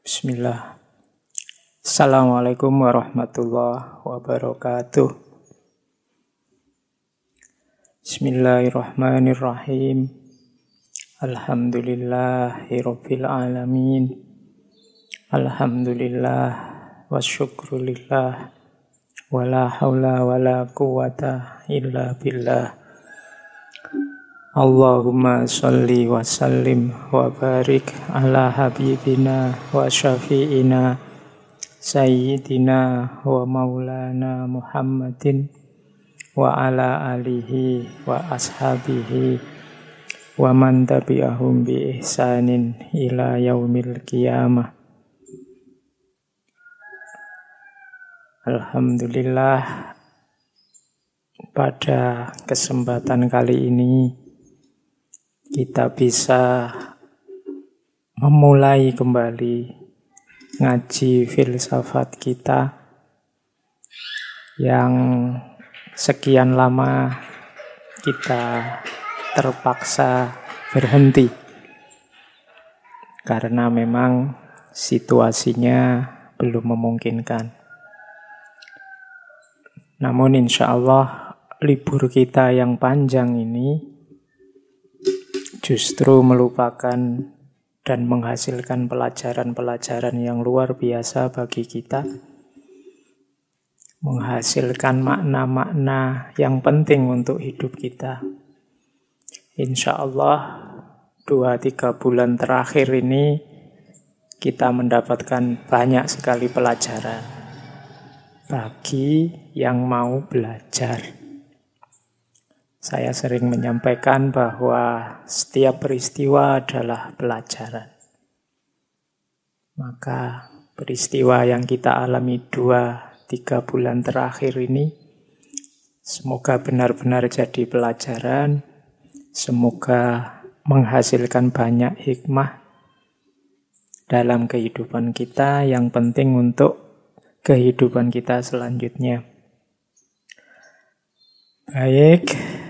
Bismillah. Assalamualaikum warahmatullahi wabarakatuh. Bismillahirrahmanirrahim. Alhamdulillahirabbil alamin. Alhamdulillah wasyukrulillah. Wala haula wala quwata illa billah. Allahumma sholli wa sallim wa barik ala habibina wa syafi'ina sayyidina wa maulana Muhammadin wa ala alihi wa ashabihi wa man tabi'ahum bi ihsanin ila yaumil qiyamah. Alhamdulillah, pada kesempatan kali ini kita bisa memulai kembali ngaji filsafat kita yang sekian lama kita terpaksa berhenti karena memang situasinya belum memungkinkan. Namun insya Allah libur kita yang panjang ini justru melupakan dan menghasilkan pelajaran-pelajaran yang luar biasa bagi kita. Menghasilkan makna-makna yang penting untuk hidup kita. Insya Allah 2-3 bulan terakhir ini kita mendapatkan banyak sekali pelajaran bagi yang mau belajar. Saya sering menyampaikan bahwa setiap peristiwa adalah pelajaran. Maka peristiwa yang kita alami 2-3 bulan terakhir ini, semoga benar-benar jadi pelajaran, semoga menghasilkan banyak hikmah dalam kehidupan kita yang penting untuk kehidupan kita selanjutnya. Baik,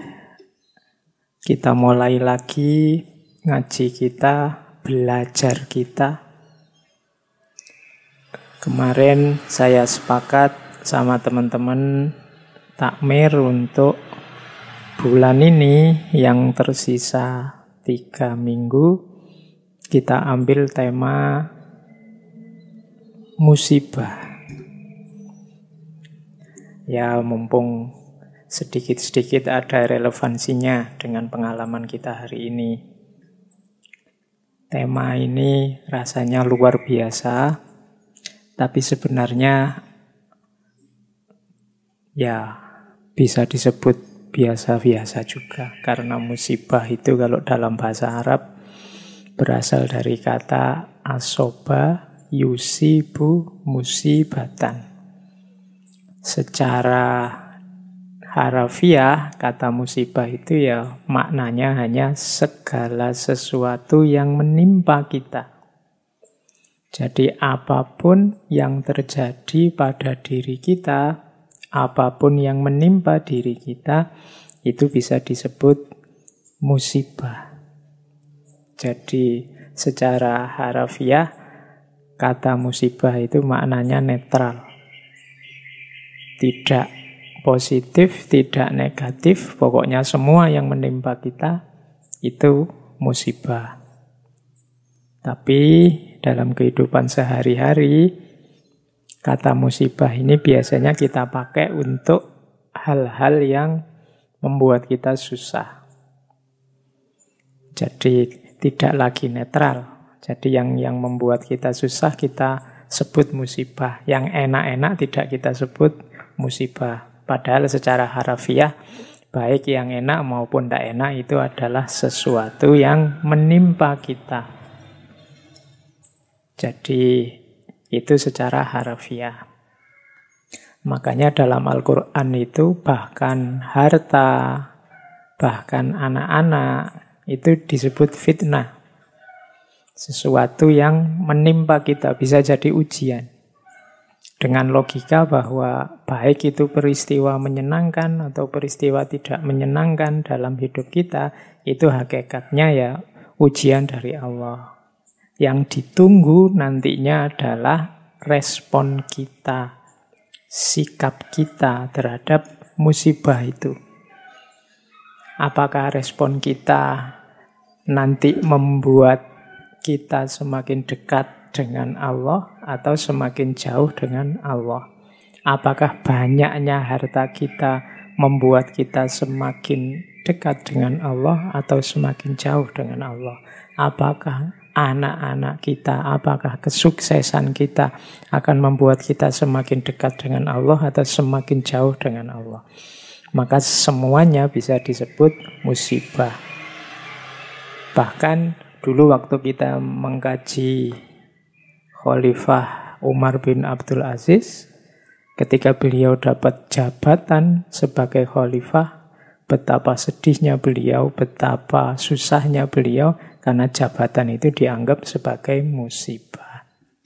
kita mulai lagi ngaji kita, belajar kita. Kemarin saya sepakat sama teman-teman takmir untuk bulan ini yang tersisa 3 minggu, kita ambil tema musibah. Ya, mumpung sedikit-sedikit ada relevansinya dengan pengalaman kita hari ini. Tema ini rasanya luar biasa, tapi sebenarnya ya bisa disebut biasa-biasa juga. Karena musibah itu kalau dalam bahasa Arab berasal dari kata asoba yusibu musibatan. Secara harafiah, kata musibah itu ya maknanya hanya segala sesuatu yang menimpa kita. Jadi apapun yang terjadi pada diri kita, apapun yang menimpa diri kita, itu bisa disebut musibah. Jadi secara harafiah, kata musibah itu maknanya netral. Tidak positif, tidak negatif, pokoknya semua yang menimpa kita itu musibah. Tapi dalam kehidupan sehari-hari, kata musibah ini biasanya kita pakai untuk hal-hal yang membuat kita susah. Jadi tidak lagi netral. Jadi yang membuat kita susah kita sebut musibah. Yang enak-enak tidak kita sebut musibah. Padahal secara harafiah, baik yang enak maupun tidak enak itu adalah sesuatu yang menimpa kita. Jadi itu secara harafiah. Makanya dalam Al-Quran itu bahkan harta, bahkan anak-anak itu disebut fitnah. Sesuatu yang menimpa kita, bisa jadi ujian. Dengan logika bahwa baik itu peristiwa menyenangkan atau peristiwa tidak menyenangkan dalam hidup kita, itu hakikatnya ya ujian dari Allah. Yang ditunggu nantinya adalah respon kita, sikap kita terhadap musibah itu. Apakah respon kita nanti membuat kita semakin dekat dengan Allah atau semakin jauh dengan Allah? Apakah banyaknya harta kita membuat kita semakin dekat dengan Allah atau semakin jauh dengan Allah? Apakah anak-anak kita, apakah kesuksesan kita akan membuat kita semakin dekat dengan Allah atau semakin jauh dengan Allah? Maka semuanya bisa disebut musibah. Bahkan dulu waktu kita mengkaji Khalifah Umar bin Abdul Aziz, ketika beliau dapat jabatan sebagai khalifah, betapa sedihnya beliau, betapa susahnya beliau, karena jabatan itu dianggap sebagai musibah.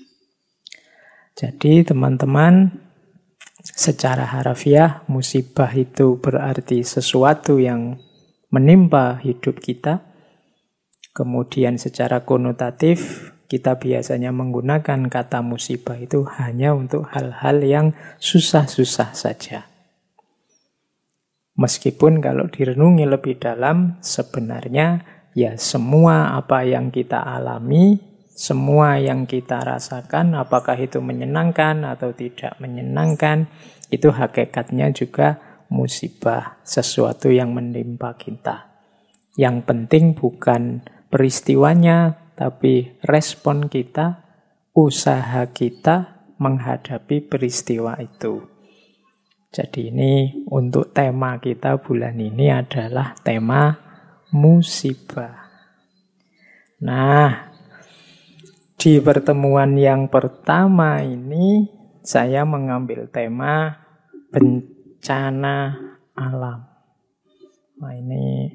Jadi teman-teman, secara harafiah, musibah itu berarti sesuatu yang menimpa hidup kita. Kemudian secara konotatif, kita biasanya menggunakan kata musibah itu hanya untuk hal-hal yang susah-susah saja. Meskipun kalau direnungi lebih dalam, sebenarnya ya semua apa yang kita alami, semua yang kita rasakan, apakah itu menyenangkan atau tidak menyenangkan, itu hakikatnya juga musibah, sesuatu yang menimpa kita. Yang penting bukan peristiwanya, tapi respon kita, usaha kita menghadapi peristiwa itu. Jadi ini untuk tema kita bulan ini adalah tema musibah. Nah, di pertemuan yang pertama ini saya mengambil tema bencana alam. Nah, ini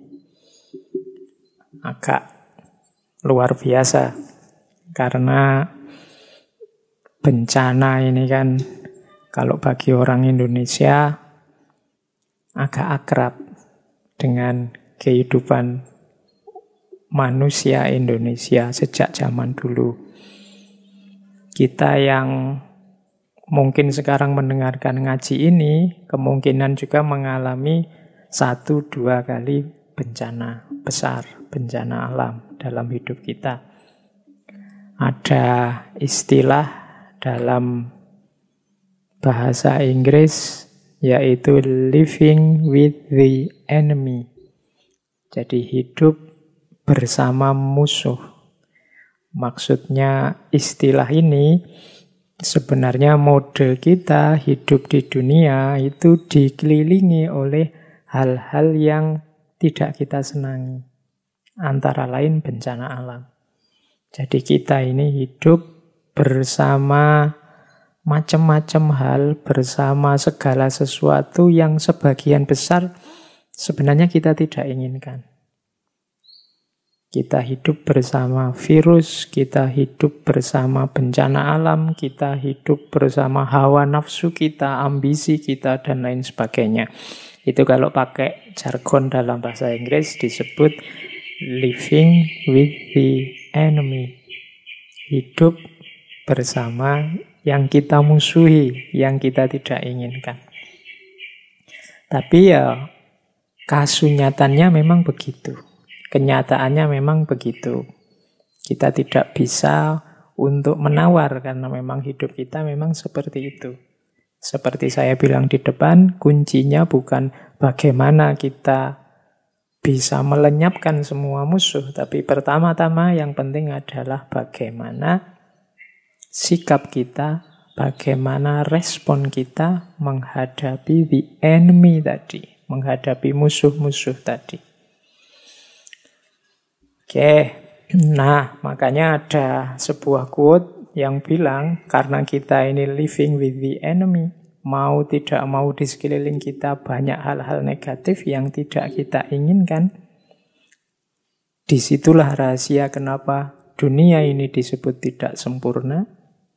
agak luar biasa karena bencana ini kan kalau bagi orang Indonesia agak akrab dengan kehidupan manusia Indonesia sejak zaman dulu. Kita yang mungkin sekarang mendengarkan ngaji ini, kemungkinan juga mengalami 1-2 kali bencana besar, bencana alam dalam hidup kita. Ada istilah dalam bahasa Inggris yaitu living with the enemy. Jadi hidup bersama musuh. Maksudnya istilah ini sebenarnya mode kita hidup di dunia itu dikelilingi oleh hal-hal yang tidak kita senangi. Antara lain bencana alam. Jadi kita ini hidup bersama macam-macam hal, bersama segala sesuatu yang sebagian besar sebenarnya kita tidak inginkan. Kita hidup bersama virus, kita hidup bersama bencana alam, kita hidup bersama hawa nafsu kita, ambisi kita, dan lain sebagainya. Itu kalau pakai jargon dalam bahasa Inggris disebut living with the enemy. Hidup bersama yang kita musuhi, yang kita tidak inginkan. Tapi ya kasunyataannya memang begitu. Kenyataannya memang begitu. Kita tidak bisa untuk menawar karena memang hidup kita memang seperti itu. Seperti saya bilang di depan, kuncinya bukan bagaimana kita bisa melenyapkan semua musuh, tapi pertama-tama yang penting adalah bagaimana sikap kita, bagaimana respon kita menghadapi the enemy tadi, menghadapi musuh-musuh tadi. Oke, nah makanya ada sebuah quote yang bilang, karena kita ini living with the enemy, mau tidak mau di sekeliling kita banyak hal-hal negatif yang tidak kita inginkan. Disitulah rahasia kenapa dunia ini disebut tidak sempurna.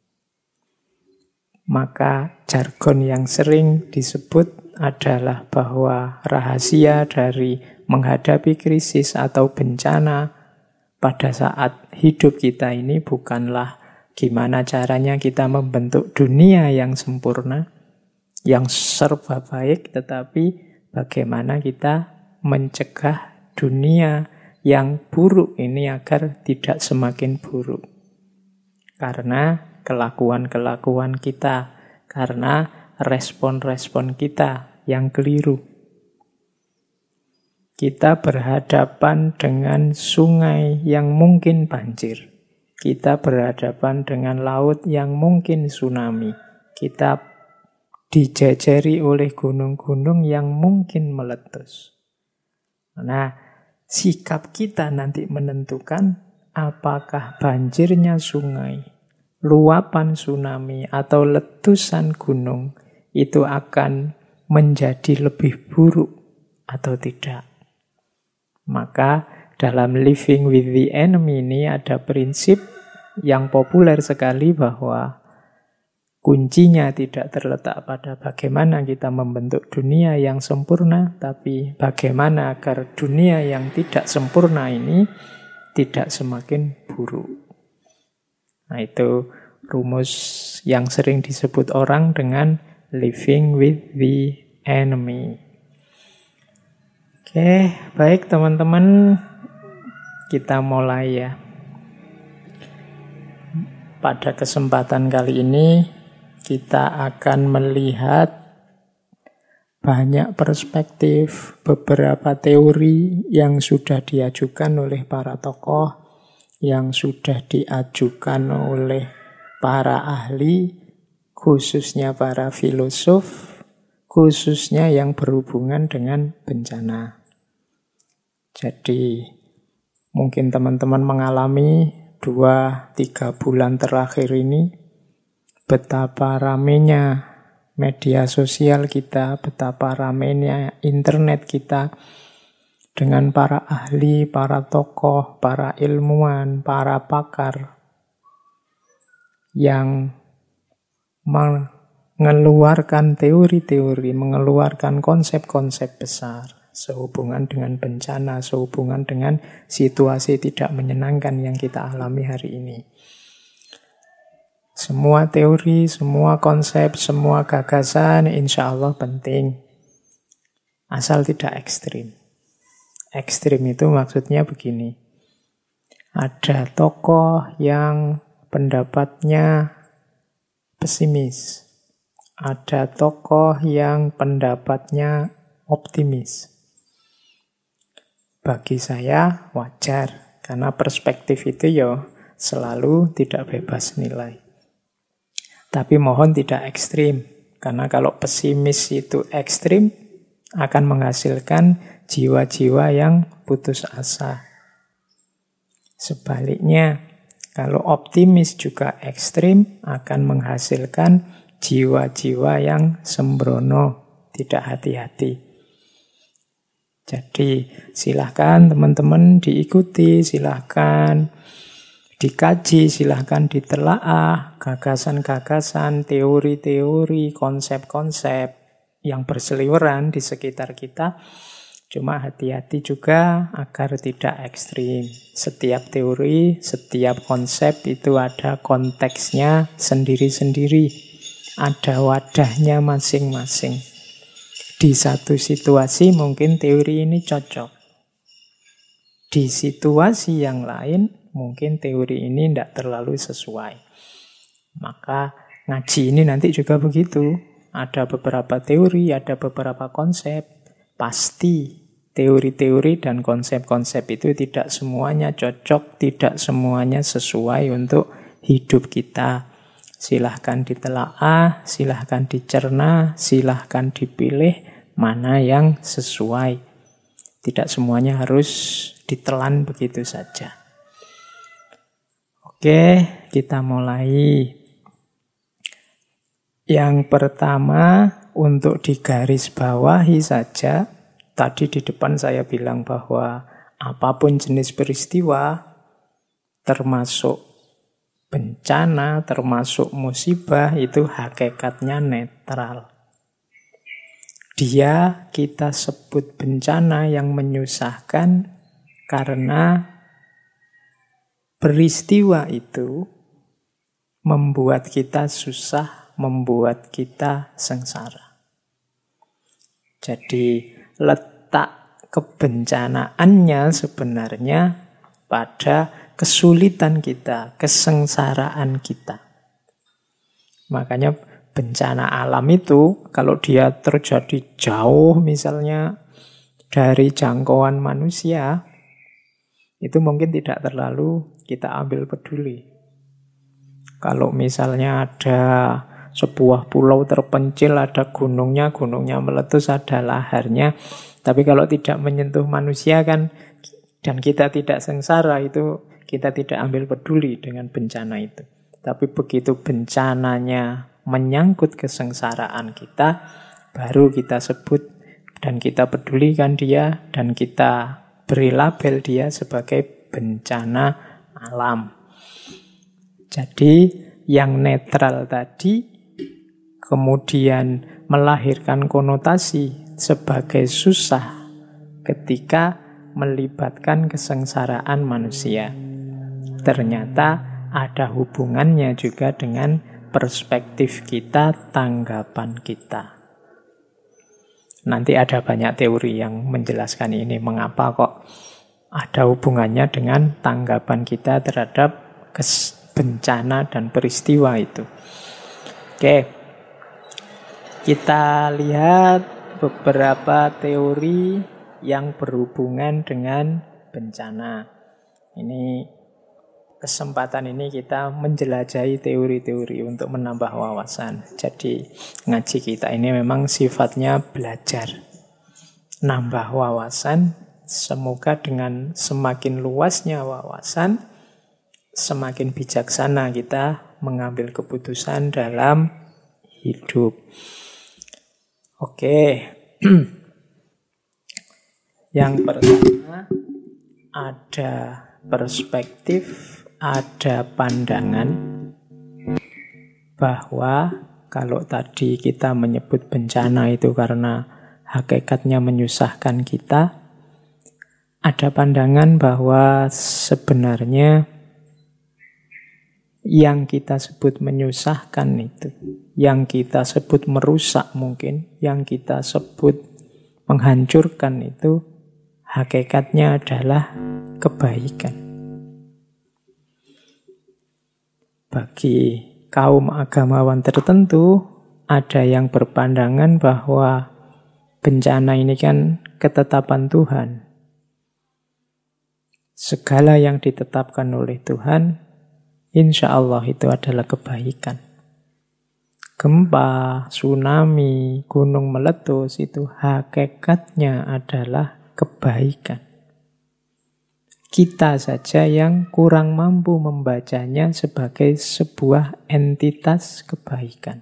Maka jargon yang sering disebut adalah bahwa rahasia dari menghadapi krisis atau bencana pada saat hidup kita ini bukanlah gimana caranya kita membentuk dunia yang sempurna, yang serba baik, tetapi bagaimana kita mencegah dunia yang buruk ini agar tidak semakin buruk. Karena kelakuan-kelakuan kita, karena respon-respon kita yang keliru. Kita berhadapan dengan sungai yang mungkin banjir. Kita berhadapan dengan laut yang mungkin tsunami. Kita dijajari oleh gunung-gunung yang mungkin meletus. Nah, sikap kita nanti menentukan apakah banjirnya sungai, luapan tsunami, atau letusan gunung itu akan menjadi lebih buruk atau tidak. Maka dalam Living with the Enemy ini ada prinsip yang populer sekali bahwa kuncinya tidak terletak pada bagaimana kita membentuk dunia yang sempurna, tapi bagaimana agar dunia yang tidak sempurna ini tidak semakin buruk. Nah, itu rumus yang sering disebut orang dengan Living with the Enemy. Oke, baik teman-teman, kita mulai ya. Pada kesempatan kali ini kita akan melihat banyak perspektif, beberapa teori yang sudah diajukan oleh para tokoh, yang sudah diajukan oleh para ahli, khususnya para filosof, khususnya yang berhubungan dengan bencana. Jadi mungkin teman-teman mengalami 2-3 bulan terakhir ini betapa ramenya media sosial kita, betapa ramenya internet kita dengan para ahli, para tokoh, para ilmuwan, para pakar yang mengeluarkan teori-teori, mengeluarkan konsep-konsep besar sehubungan dengan bencana, sehubungan dengan situasi tidak menyenangkan yang kita alami hari ini. Semua teori, semua konsep, semua gagasan insya Allah penting. Asal tidak ekstrim. Ekstrim itu maksudnya begini. Ada tokoh yang pendapatnya pesimis. Ada tokoh yang pendapatnya optimis. Bagi saya wajar, karena perspektif itu ya selalu tidak bebas nilai. Tapi mohon tidak ekstrim, karena kalau pesimis itu ekstrim akan menghasilkan jiwa-jiwa yang putus asa. Sebaliknya, kalau optimis juga ekstrim akan menghasilkan jiwa-jiwa yang sembrono, tidak hati-hati. Jadi silahkan teman-teman diikuti, silahkan dikaji, silahkan ditelaah gagasan-gagasan, teori-teori, konsep-konsep yang berseliweran di sekitar kita. Cuma hati-hati juga agar tidak ekstrim. Setiap teori, setiap konsep itu ada konteksnya sendiri-sendiri. Ada wadahnya masing-masing. Di satu situasi mungkin teori ini cocok. Di situasi yang lain mungkin teori ini tidak terlalu sesuai. Maka ngaji ini nanti juga begitu. Ada beberapa teori, ada beberapa konsep. Pasti teori-teori dan konsep-konsep itu tidak semuanya cocok, tidak semuanya sesuai untuk hidup kita. Silahkan ditelaah, silahkan dicerna, silahkan dipilih mana yang sesuai. Tidak semuanya harus ditelan begitu saja. Oke, kita mulai. Yang pertama, untuk digarisbawahi saja, tadi di depan saya bilang bahwa apapun jenis peristiwa, termasuk bencana, termasuk musibah, itu hakikatnya netral. Dia kita sebut bencana yang menyusahkan karena peristiwa itu membuat kita susah, membuat kita sengsara. Jadi letak kebencanaannya sebenarnya pada kesulitan kita, kesengsaraan kita. Makanya bencana alam itu kalau dia terjadi jauh misalnya dari jangkauan manusia, itu mungkin tidak terlalu kita ambil peduli. Kalau misalnya ada sebuah pulau terpencil, ada gunungnya meletus, ada laharnya. Tapi kalau tidak menyentuh manusia kan, dan kita tidak sengsara, itu kita tidak ambil peduli dengan bencana itu. Tapi begitu bencananya menyangkut kesengsaraan kita, baru kita sebut dan kita pedulikan dia, dan kita beri label dia sebagai bencana alam. Jadi yang netral tadi kemudian melahirkan konotasi sebagai susah ketika melibatkan kesengsaraan manusia. Ternyata ada hubungannya juga dengan perspektif kita, tanggapan kita. Nanti ada banyak teori yang menjelaskan ini, mengapa kok ada hubungannya dengan tanggapan kita terhadap bencana dan peristiwa itu. Oke, kita lihat beberapa teori yang berhubungan dengan bencana. Kesempatan ini kita menjelajahi teori-teori untuk menambah wawasan. Jadi ngaji kita ini memang sifatnya belajar, nambah wawasan. Semoga dengan semakin luasnya wawasan, semakin bijaksana kita mengambil keputusan dalam hidup. Oke. Yang pertama, ada perspektif, ada pandangan bahwa kalau tadi kita menyebut bencana itu karena hakikatnya menyusahkan kita, ada pandangan bahwa sebenarnya yang kita sebut menyusahkan itu, yang kita sebut merusak mungkin, yang kita sebut menghancurkan itu, hakikatnya adalah kebaikan. Bagi kaum agamawan tertentu, ada yang berpandangan bahwa bencana ini kan ketetapan Tuhan. Segala yang ditetapkan oleh Tuhan, insya Allah itu adalah kebaikan. Gempa, tsunami, gunung meletus itu hakikatnya adalah kebaikan. Kita saja yang kurang mampu membacanya sebagai sebuah entitas kebaikan.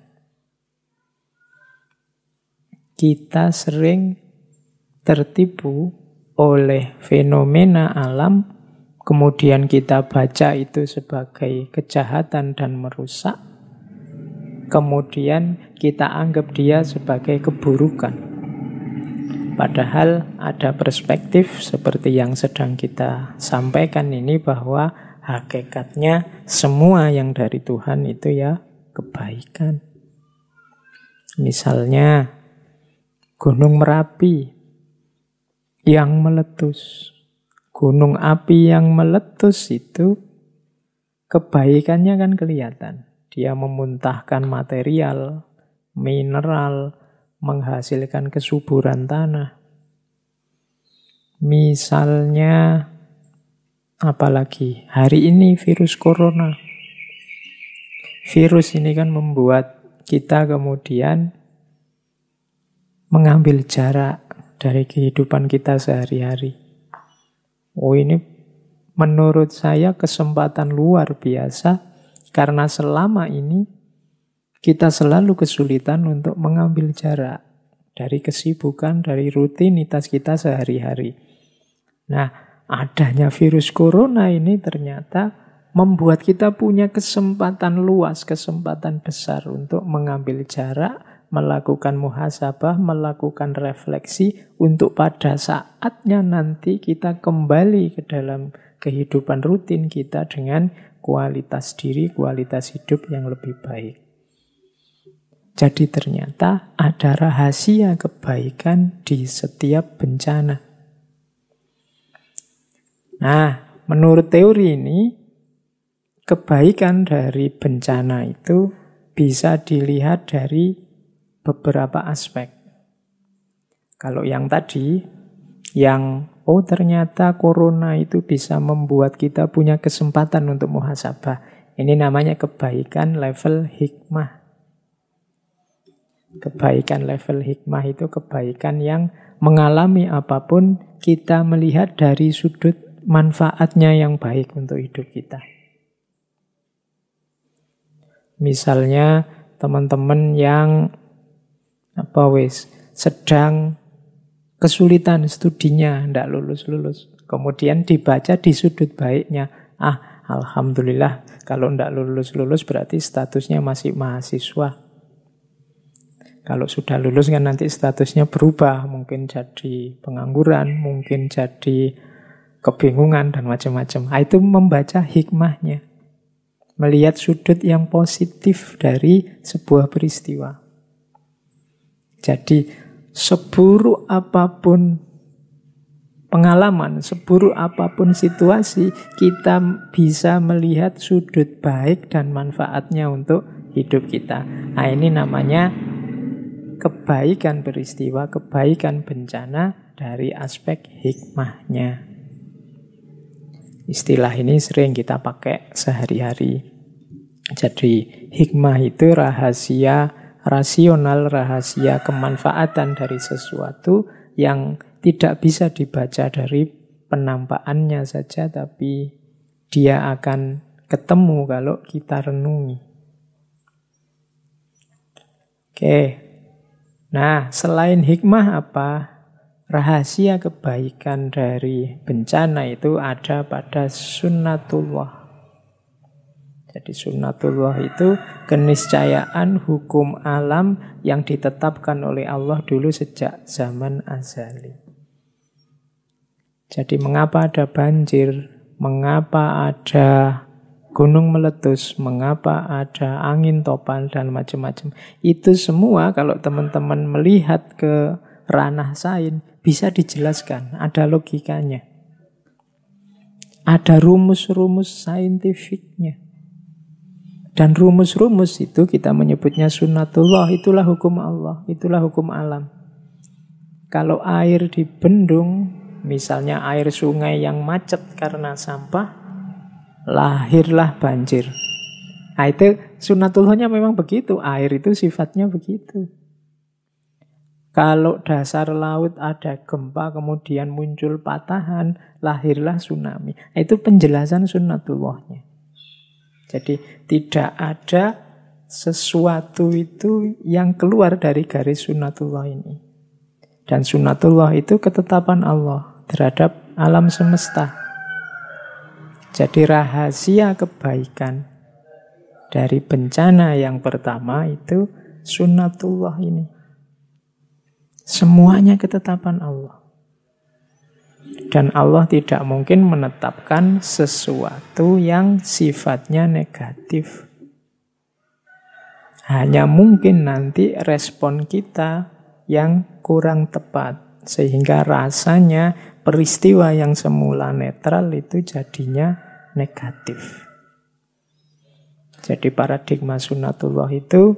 Kita sering tertipu oleh fenomena alam, kemudian kita baca itu sebagai kejahatan dan merusak, kemudian kita anggap dia sebagai keburukan. Padahal ada perspektif seperti yang sedang kita sampaikan ini, bahwa hakikatnya semua yang dari Tuhan itu ya kebaikan. Misalnya Gunung Merapi yang meletus. Gunung api yang meletus itu kebaikannya kan kelihatan. Dia memuntahkan material, mineral, menghasilkan kesuburan tanah. Misalnya, apalagi hari ini virus corona. Virus ini kan membuat kita kemudian mengambil jarak dari kehidupan kita sehari-hari. Oh, ini menurut saya kesempatan luar biasa, karena selama ini kita selalu kesulitan untuk mengambil jarak dari kesibukan, dari rutinitas kita sehari-hari. Nah, adanya virus corona ini ternyata membuat kita punya kesempatan luas, kesempatan besar untuk mengambil jarak, melakukan muhasabah, melakukan refleksi, untuk pada saatnya nanti kita kembali ke dalam kehidupan rutin kita dengan kualitas diri, kualitas hidup yang lebih baik. Jadi ternyata ada rahasia kebaikan di setiap bencana. Nah, menurut teori ini, kebaikan dari bencana itu bisa dilihat dari beberapa aspek. Kalau yang tadi, ternyata corona itu bisa membuat kita punya kesempatan untuk muhasabah. Ini namanya kebaikan level hikmah. Kebaikan level hikmah itu kebaikan yang mengalami apapun, kita melihat dari sudut manfaatnya yang baik untuk hidup kita. Misalnya teman-teman yang sedang kesulitan studinya, tidak lulus-lulus. Kemudian dibaca di sudut baiknya. Alhamdulillah, kalau tidak lulus-lulus berarti statusnya masih mahasiswa. Kalau sudah lulus kan nanti statusnya berubah. Mungkin jadi pengangguran, mungkin jadi kebingungan, dan macam-macam. Itu membaca hikmahnya. Melihat sudut yang positif dari sebuah peristiwa. Jadi, seburuk apapun pengalaman, seburuk apapun situasi, kita bisa melihat sudut baik dan manfaatnya untuk hidup kita. Nah, ini namanya kebaikan peristiwa, kebaikan bencana dari aspek hikmahnya. Istilah ini sering kita pakai sehari-hari. Jadi hikmah itu rahasia rasional, rahasia kemanfaatan dari sesuatu yang tidak bisa dibaca dari penampakannya saja, tapi dia akan ketemu kalau kita renungi. Oke. Nah, selain hikmah apa? Rahasia kebaikan dari bencana itu ada pada sunnatullah. Jadi sunnatullah itu keniscayaan hukum alam yang ditetapkan oleh Allah dulu sejak zaman azali. Jadi mengapa ada banjir, mengapa ada gunung meletus, mengapa ada angin topan, dan macam-macam. Itu semua kalau teman-teman melihat ke ranah sains, bisa dijelaskan, ada logikanya. Ada rumus-rumus saintifiknya. Dan rumus-rumus itu kita menyebutnya sunnatullah, itulah hukum Allah, itulah hukum alam. Kalau air di bendung, misalnya air sungai yang macet karena sampah, lahirlah banjir. Nah, itu sunnatullahnya memang begitu, air itu sifatnya begitu. Kalau dasar laut ada gempa, kemudian muncul patahan, lahirlah tsunami. Itu penjelasan sunnatullahnya. Jadi tidak ada sesuatu itu yang keluar dari garis sunnatullah ini. Dan sunnatullah itu ketetapan Allah terhadap alam semesta. Jadi rahasia kebaikan dari bencana yang pertama itu sunnatullah ini. Semuanya ketetapan Allah. Dan Allah tidak mungkin menetapkan sesuatu yang sifatnya negatif. Hanya mungkin nanti respon kita yang kurang tepat. Sehingga rasanya peristiwa yang semula netral itu jadinya negatif. Jadi paradigma sunnatullah itu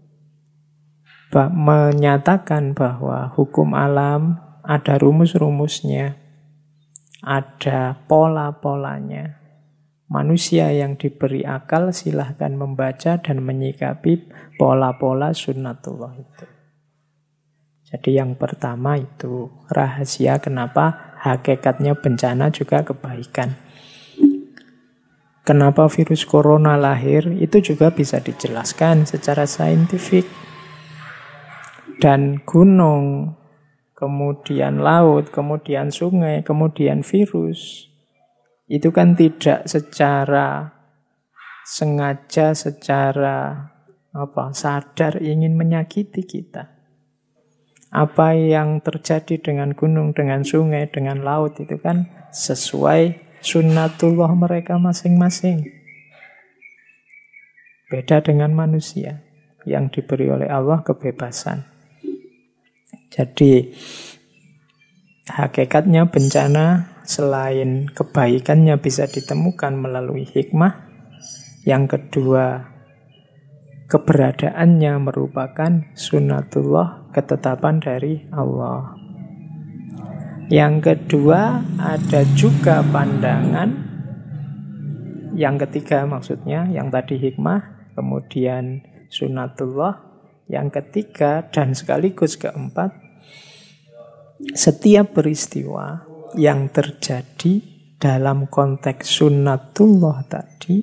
menyatakan bahwa hukum alam ada rumus-rumusnya, ada pola-polanya. Manusia yang diberi akal silahkan membaca dan menyikapi pola-pola sunnatullah itu. Jadi yang pertama itu rahasia kenapa hakikatnya bencana juga kebaikan. Kenapa virus corona lahir itu juga bisa dijelaskan secara saintifik. Dan gunung, kemudian laut, kemudian sungai, kemudian virus, itu kan tidak secara sengaja, secara sadar ingin menyakiti kita. Apa yang terjadi dengan gunung, dengan sungai, dengan laut itu kan sesuai sunnatullah mereka masing-masing. Beda dengan manusia yang diberi oleh Allah kebebasan. Jadi hakikatnya bencana selain kebaikannya bisa ditemukan melalui hikmah. Yang kedua, keberadaannya merupakan sunnatullah, ketetapan dari Allah. Yang kedua, ada juga pandangan. Yang ketiga maksudnya, yang tadi hikmah, kemudian sunnatullah. Yang ketiga dan sekaligus keempat, setiap peristiwa yang terjadi dalam konteks sunnatullah tadi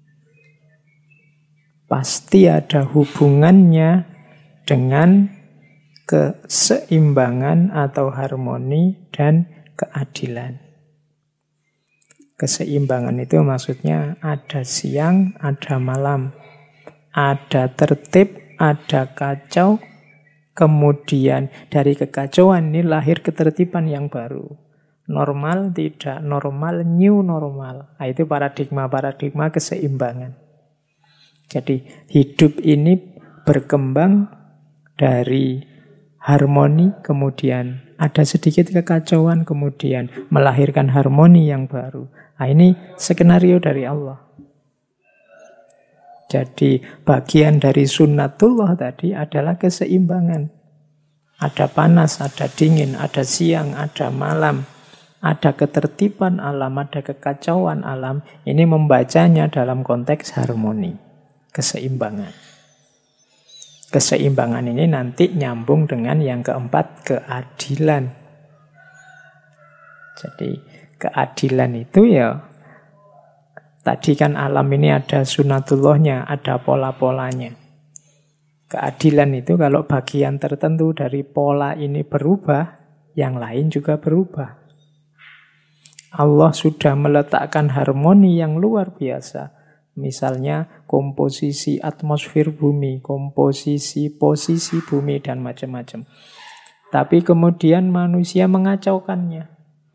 pasti ada hubungannya dengan keseimbangan atau harmoni dan keadilan. Keseimbangan itu maksudnya ada siang, ada malam, ada tertib, ada kacau, kemudian dari kekacauan ini lahir ketertiban yang baru. Normal, tidak normal, new normal. Nah, itu paradigma keseimbangan. Jadi hidup ini berkembang dari harmoni, kemudian ada sedikit kekacauan, kemudian melahirkan harmoni yang baru. Nah, ini skenario dari Allah. Jadi bagian dari sunnatullah tadi adalah keseimbangan. Ada panas, ada dingin, ada siang, ada malam. Ada ketertiban alam, ada kekacauan alam. Ini membacanya dalam konteks harmoni, keseimbangan. Keseimbangan ini nanti nyambung dengan yang keempat, keadilan. Jadi keadilan itu ya, tadi kan alam ini ada sunnatullahnya, ada pola-polanya. Keadilan itu kalau bagian tertentu dari pola ini berubah, yang lain juga berubah. Allah sudah meletakkan harmoni yang luar biasa. Misalnya komposisi atmosfer bumi, komposisi posisi bumi, dan macam-macam. Tapi kemudian manusia mengacaukannya.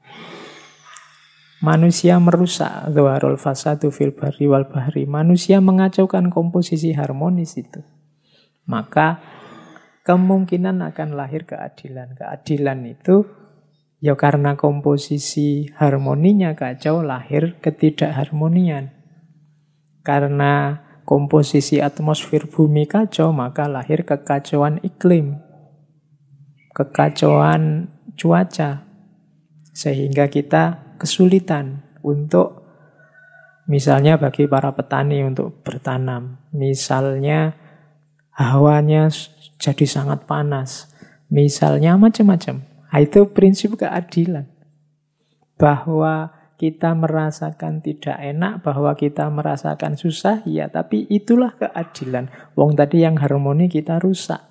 Manusia merusak. Dhaharul fasadu fil barri wal bahri. Manusia mengacaukan komposisi harmonis itu. Maka kemungkinan akan lahir keadilan. Keadilan itu ya karena komposisi harmoninya kacau, lahir ketidakharmonian. Karena komposisi atmosfer bumi kacau, maka lahir kekacauan iklim, kekacauan cuaca. Sehingga kita kesulitan untuk, misalnya bagi para petani untuk bertanam. Misalnya hawanya jadi sangat panas. Misalnya macam-macam. Itu prinsip keadilan. Bahwa kita merasakan tidak enak, bahwa kita merasakan susah, ya, tapi itulah keadilan. Wong tadi yang harmoni kita rusak.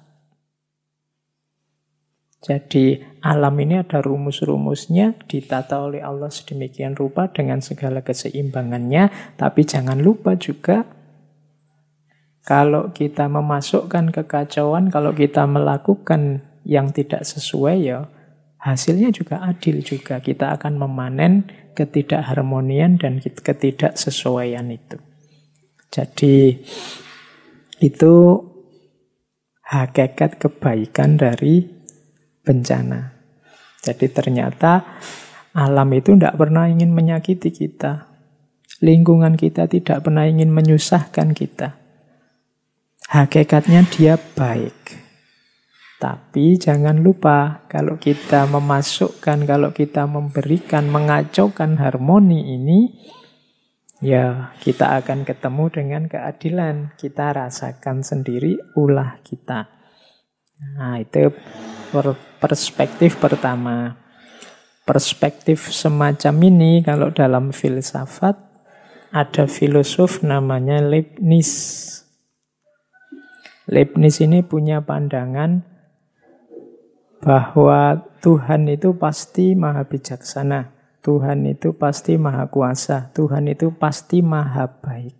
Jadi alam ini ada rumus-rumusnya, ditata oleh Allah sedemikian rupa dengan segala keseimbangannya. Tapi jangan lupa juga, kalau kita memasukkan kekacauan, kalau kita melakukan yang tidak sesuai, ya hasilnya juga adil juga. Kita akan memanen ketidakharmonian dan ketidaksesuaian itu. Jadi itu hakikat kebaikan dari bencana. Jadi ternyata alam itu tidak pernah ingin menyakiti kita. Lingkungan kita tidak pernah ingin menyusahkan kita. Hakikatnya dia baik. Tapi jangan lupa, kalau kita memasukkan, kalau kita memberikan, mengacaukan harmoni ini, ya kita akan ketemu dengan keadilan. Kita rasakan sendiri ulah kita. Nah, itu perspektif pertama. Perspektif semacam ini kalau dalam filsafat ada filosof namanya Leibniz. Leibniz ini punya pandangan bahwa Tuhan itu pasti maha bijaksana, Tuhan itu pasti maha kuasa, Tuhan itu pasti maha baik.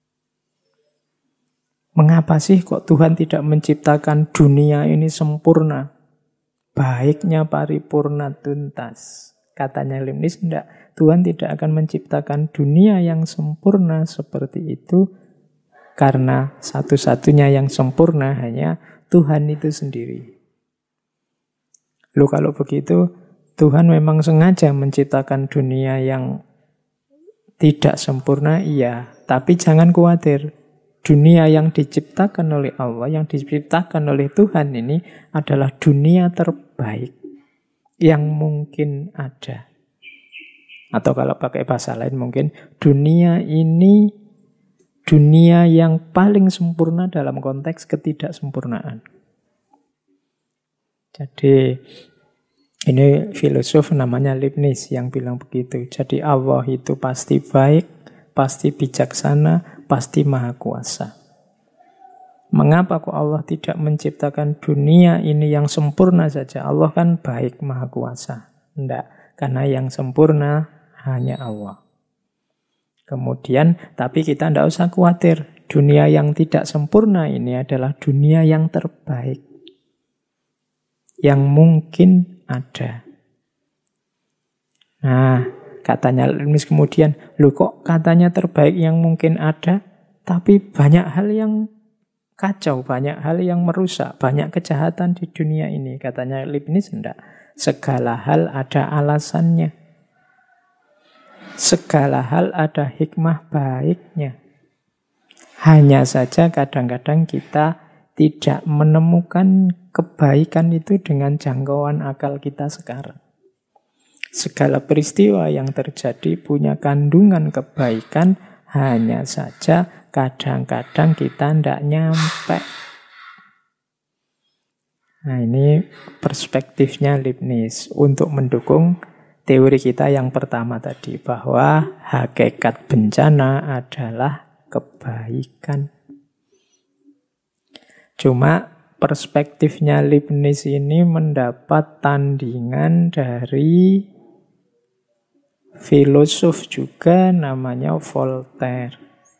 Mengapa sih kok Tuhan tidak menciptakan dunia ini sempurna? Baiknya paripurna tuntas. Katanya Leibniz, enggak. Tuhan tidak akan menciptakan dunia yang sempurna seperti itu, karena satu-satunya yang sempurna hanya Tuhan itu sendiri. Loh, kalau begitu Tuhan memang sengaja menciptakan dunia yang tidak sempurna, iya. Tapi jangan khawatir. Dunia yang diciptakan oleh Allah, yang diciptakan oleh Tuhan ini adalah dunia terbaik yang mungkin ada. Atau kalau pakai bahasa lain mungkin, dunia ini dunia yang paling sempurna dalam konteks ketidaksempurnaan. Jadi ini filosof namanya Leibniz yang bilang begitu. Jadi Allah itu pasti baik, pasti bijaksana, pasti maha kuasa. Mengapa kok Allah tidak menciptakan dunia ini yang sempurna saja? Allah kan baik, maha kuasa. Tidak, karena yang sempurna hanya Allah. Kemudian, tapi kita tidak usah khawatir. Dunia yang tidak sempurna ini adalah dunia yang terbaik, yang mungkin ada. Nah, katanya Leibniz kemudian, loh kok katanya terbaik yang mungkin ada, tapi banyak hal yang kacau, banyak hal yang merusak, banyak kejahatan di dunia ini. Katanya Leibniz, enggak. Segala hal ada alasannya. Segala hal ada hikmah baiknya. Hanya saja kadang-kadang kita tidak menemukan kebaikan itu dengan jangkauan akal kita sekarang. Segala peristiwa yang terjadi punya kandungan kebaikan, hanya saja kadang-kadang kita tidak nyampe. Nah, ini perspektifnya Leibniz untuk mendukung teori kita yang pertama tadi, bahwa hakikat bencana adalah kebaikan. Cuma perspektifnya Leibniz ini mendapat tandingan dari filosof juga namanya Voltaire.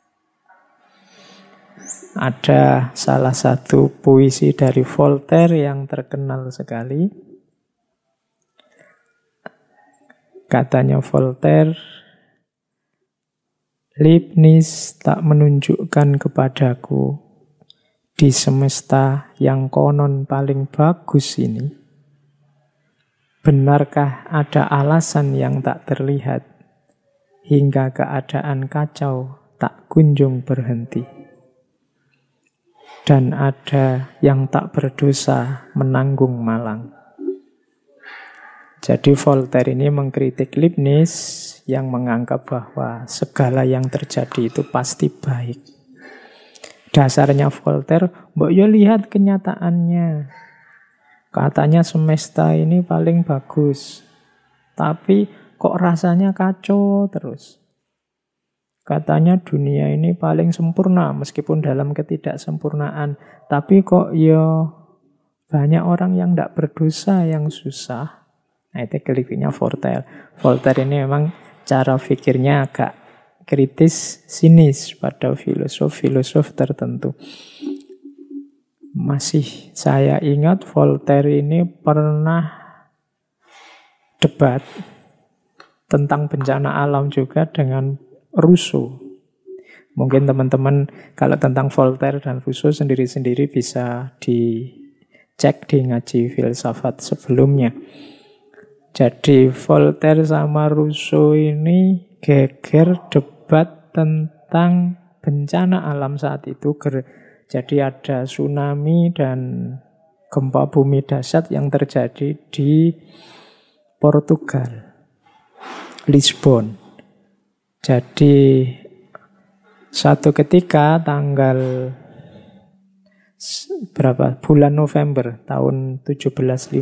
Ada salah satu puisi dari Voltaire yang terkenal sekali. Katanya Voltaire, Leibniz tak menunjukkan kepadaku di semesta yang konon paling bagus ini, benarkah ada alasan yang tak terlihat hingga keadaan kacau tak kunjung berhenti? Dan ada yang tak berdosa menanggung malang. Jadi Voltaire ini mengkritik Leibniz yang menganggap bahwa segala yang terjadi itu pasti baik. Dasarnya Voltaire, mbok yo lihat kenyataannya. Katanya semesta ini paling bagus, tapi kok rasanya kacau terus. Katanya dunia ini paling sempurna meskipun dalam ketidaksempurnaan, tapi kok ya banyak orang yang tidak berdosa yang susah. Nah, itu kritiknya Voltaire. Voltaire ini memang cara pikirnya agak kritis, sinis pada filosof-filosof tertentu. Masih saya ingat Voltaire ini pernah debat tentang bencana alam juga dengan Rousseau. Mungkin teman-teman kalau tentang Voltaire dan Rousseau sendiri-sendiri bisa dicek di ngaji filsafat sebelumnya. Jadi Voltaire sama Rousseau ini geger debat tentang bencana alam saat itu. Jadi ada tsunami dan gempa bumi dahsyat yang terjadi di Portugal, Lisbon. Jadi satu ketika tanggal bulan November tahun 1755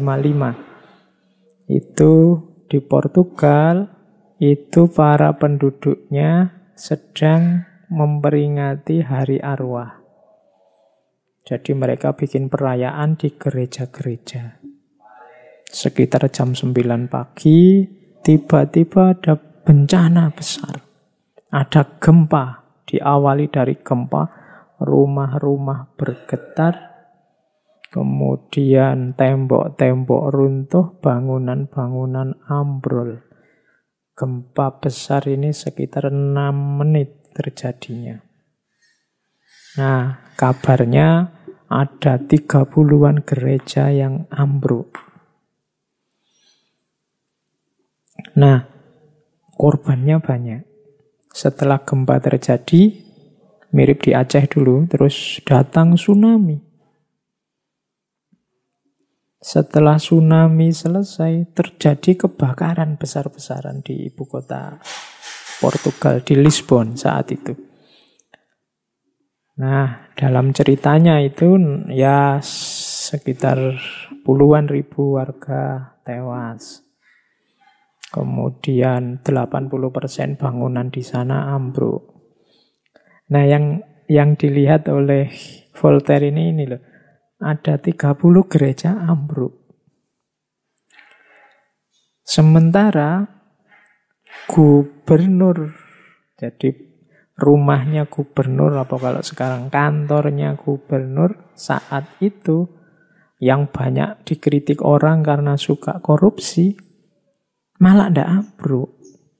itu di Portugal itu para penduduknya sedang memperingati hari arwah. Jadi mereka bikin perayaan di gereja-gereja. Sekitar jam 9 pagi tiba-tiba ada bencana besar. Ada gempa, diawali dari gempa, rumah-rumah bergetar, kemudian tembok-tembok runtuh, bangunan-bangunan ambrol. gempa besar ini sekitar 6 menit terjadinya. Nah, kabarnya ada 30-an gereja yang ambruk. Nah, korbannya banyak. Setelah gempa terjadi, mirip di Aceh dulu, terus datang tsunami. Setelah tsunami selesai, terjadi kebakaran besar-besaran di ibu kota Portugal, di Lisbon saat itu. Nah, dalam ceritanya itu ya sekitar puluhan ribu warga tewas. Kemudian 80% bangunan di sana ambruk. Nah, yang dilihat oleh Voltaire ini loh. Ada 30 gereja ambruk. Sementara gubernur, jadi rumahnya gubernur, apa kalau sekarang kantornya gubernur, saat itu yang banyak dikritik orang karena suka korupsi, malah ndak ambruk.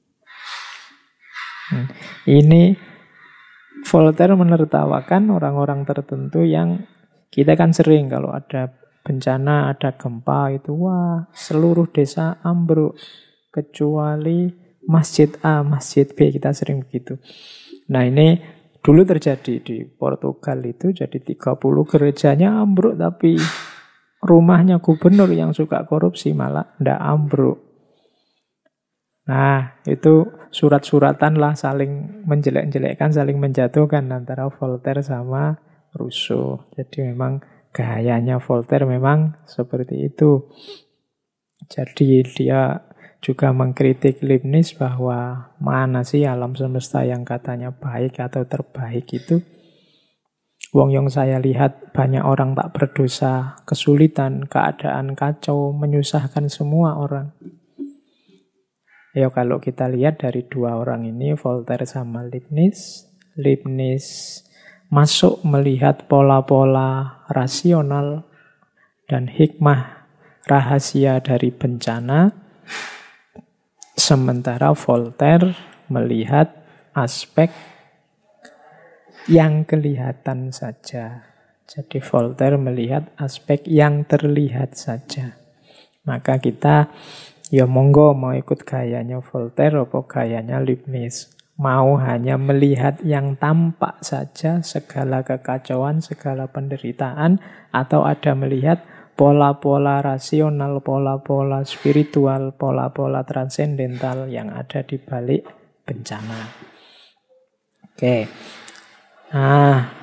Ini Voltaire menertawakan orang-orang tertentu yang kita kan sering kalau ada bencana, ada gempa itu, wah seluruh desa ambruk. Kecuali masjid A, masjid B, kita sering begitu. Nah ini dulu terjadi di Portugal itu, jadi 30 gerejanya ambruk, tapi rumahnya gubernur yang suka korupsi malah ndak ambruk. Nah itu surat-suratan lah, saling menjelek-jelekkan, saling menjatuhkan antara Voltaire sama Rousseau. Jadi memang gayanya Voltaire memang seperti itu. Jadi dia juga mengkritik Leibniz bahwa mana sih alam semesta yang katanya baik atau terbaik itu. Wong yang saya lihat banyak orang tak berdosa, kesulitan, keadaan kacau, menyusahkan semua orang. Ya kalau kita lihat dari dua orang ini, Voltaire sama Leibniz, Leibniz masuk melihat pola-pola rasional dan hikmah rahasia dari bencana, sementara Voltaire melihat aspek yang kelihatan saja. Jadi Voltaire melihat aspek yang terlihat saja. Maka kita ya monggo mau ikut gayanya Voltaire apa gayanya Leibniz. Mau hanya melihat yang tampak saja, segala kekacauan, segala penderitaan, atau ada melihat pola-pola rasional, pola-pola spiritual, pola-pola transendental yang ada di balik bencana. Oke. Nah,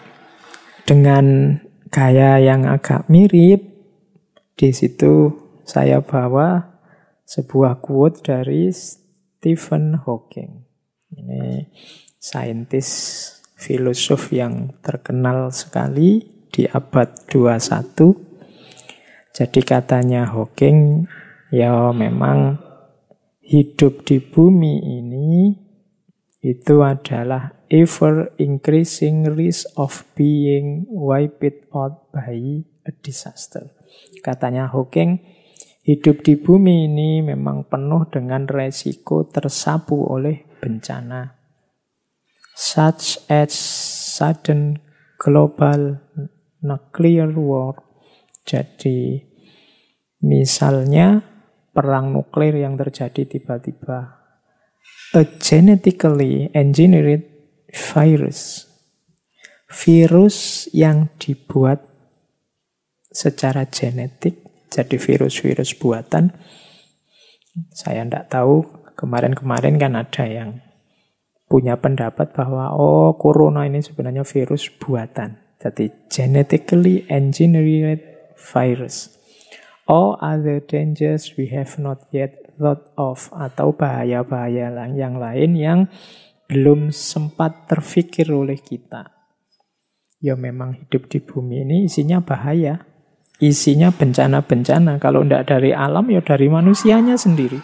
dengan gaya yang agak mirip, di situ saya bawa sebuah quote dari Stephen Hawking. Ini saintis filosof yang terkenal sekali di abad 21. Jadi katanya Hawking, ya memang hidup di bumi ini itu adalah ever increasing risk of being wiped out by a disaster. Katanya Hawking, hidup di bumi ini memang penuh dengan resiko tersapu oleh bencana. Such as sudden global nuclear war. Jadi misalnya perang nuklir yang terjadi tiba-tiba. A genetically engineered virus. Virus yang dibuat secara genetik. Jadi virus-virus buatan. Saya tidak tahu, kemarin-kemarin kan ada yang punya pendapat bahwa corona ini sebenarnya virus buatan. Jadi genetically engineered virus. All other dangers we have not yet thought of. Atau bahaya-bahaya yang lain yang belum sempat terfikir oleh kita. Ya memang hidup di bumi ini isinya bahaya. Isinya bencana-bencana. Kalau tidak dari alam, ya dari manusianya sendiri.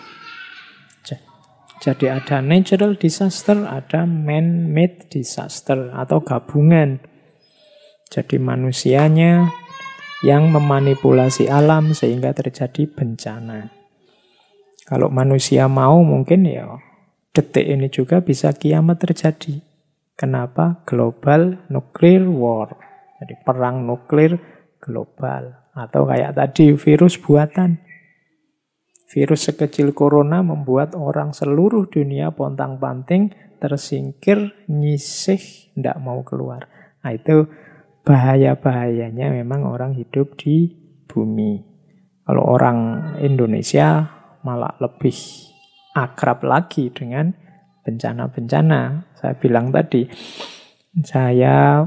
Jadi ada natural disaster, ada man-made disaster, atau gabungan. Jadi manusianya yang memanipulasi alam sehingga terjadi bencana. Kalau manusia mau mungkin ya detik ini juga bisa kiamat terjadi. Kenapa? Global nuclear war. Jadi perang nuklir global. Atau kayak tadi virus buatan. Virus sekecil corona membuat orang seluruh dunia pontang-panting, tersingkir, nyisih, tidak mau keluar. Nah itu bahaya-bahayanya memang orang hidup di bumi. Kalau orang Indonesia malah lebih akrab lagi dengan bencana-bencana. Saya bilang tadi, saya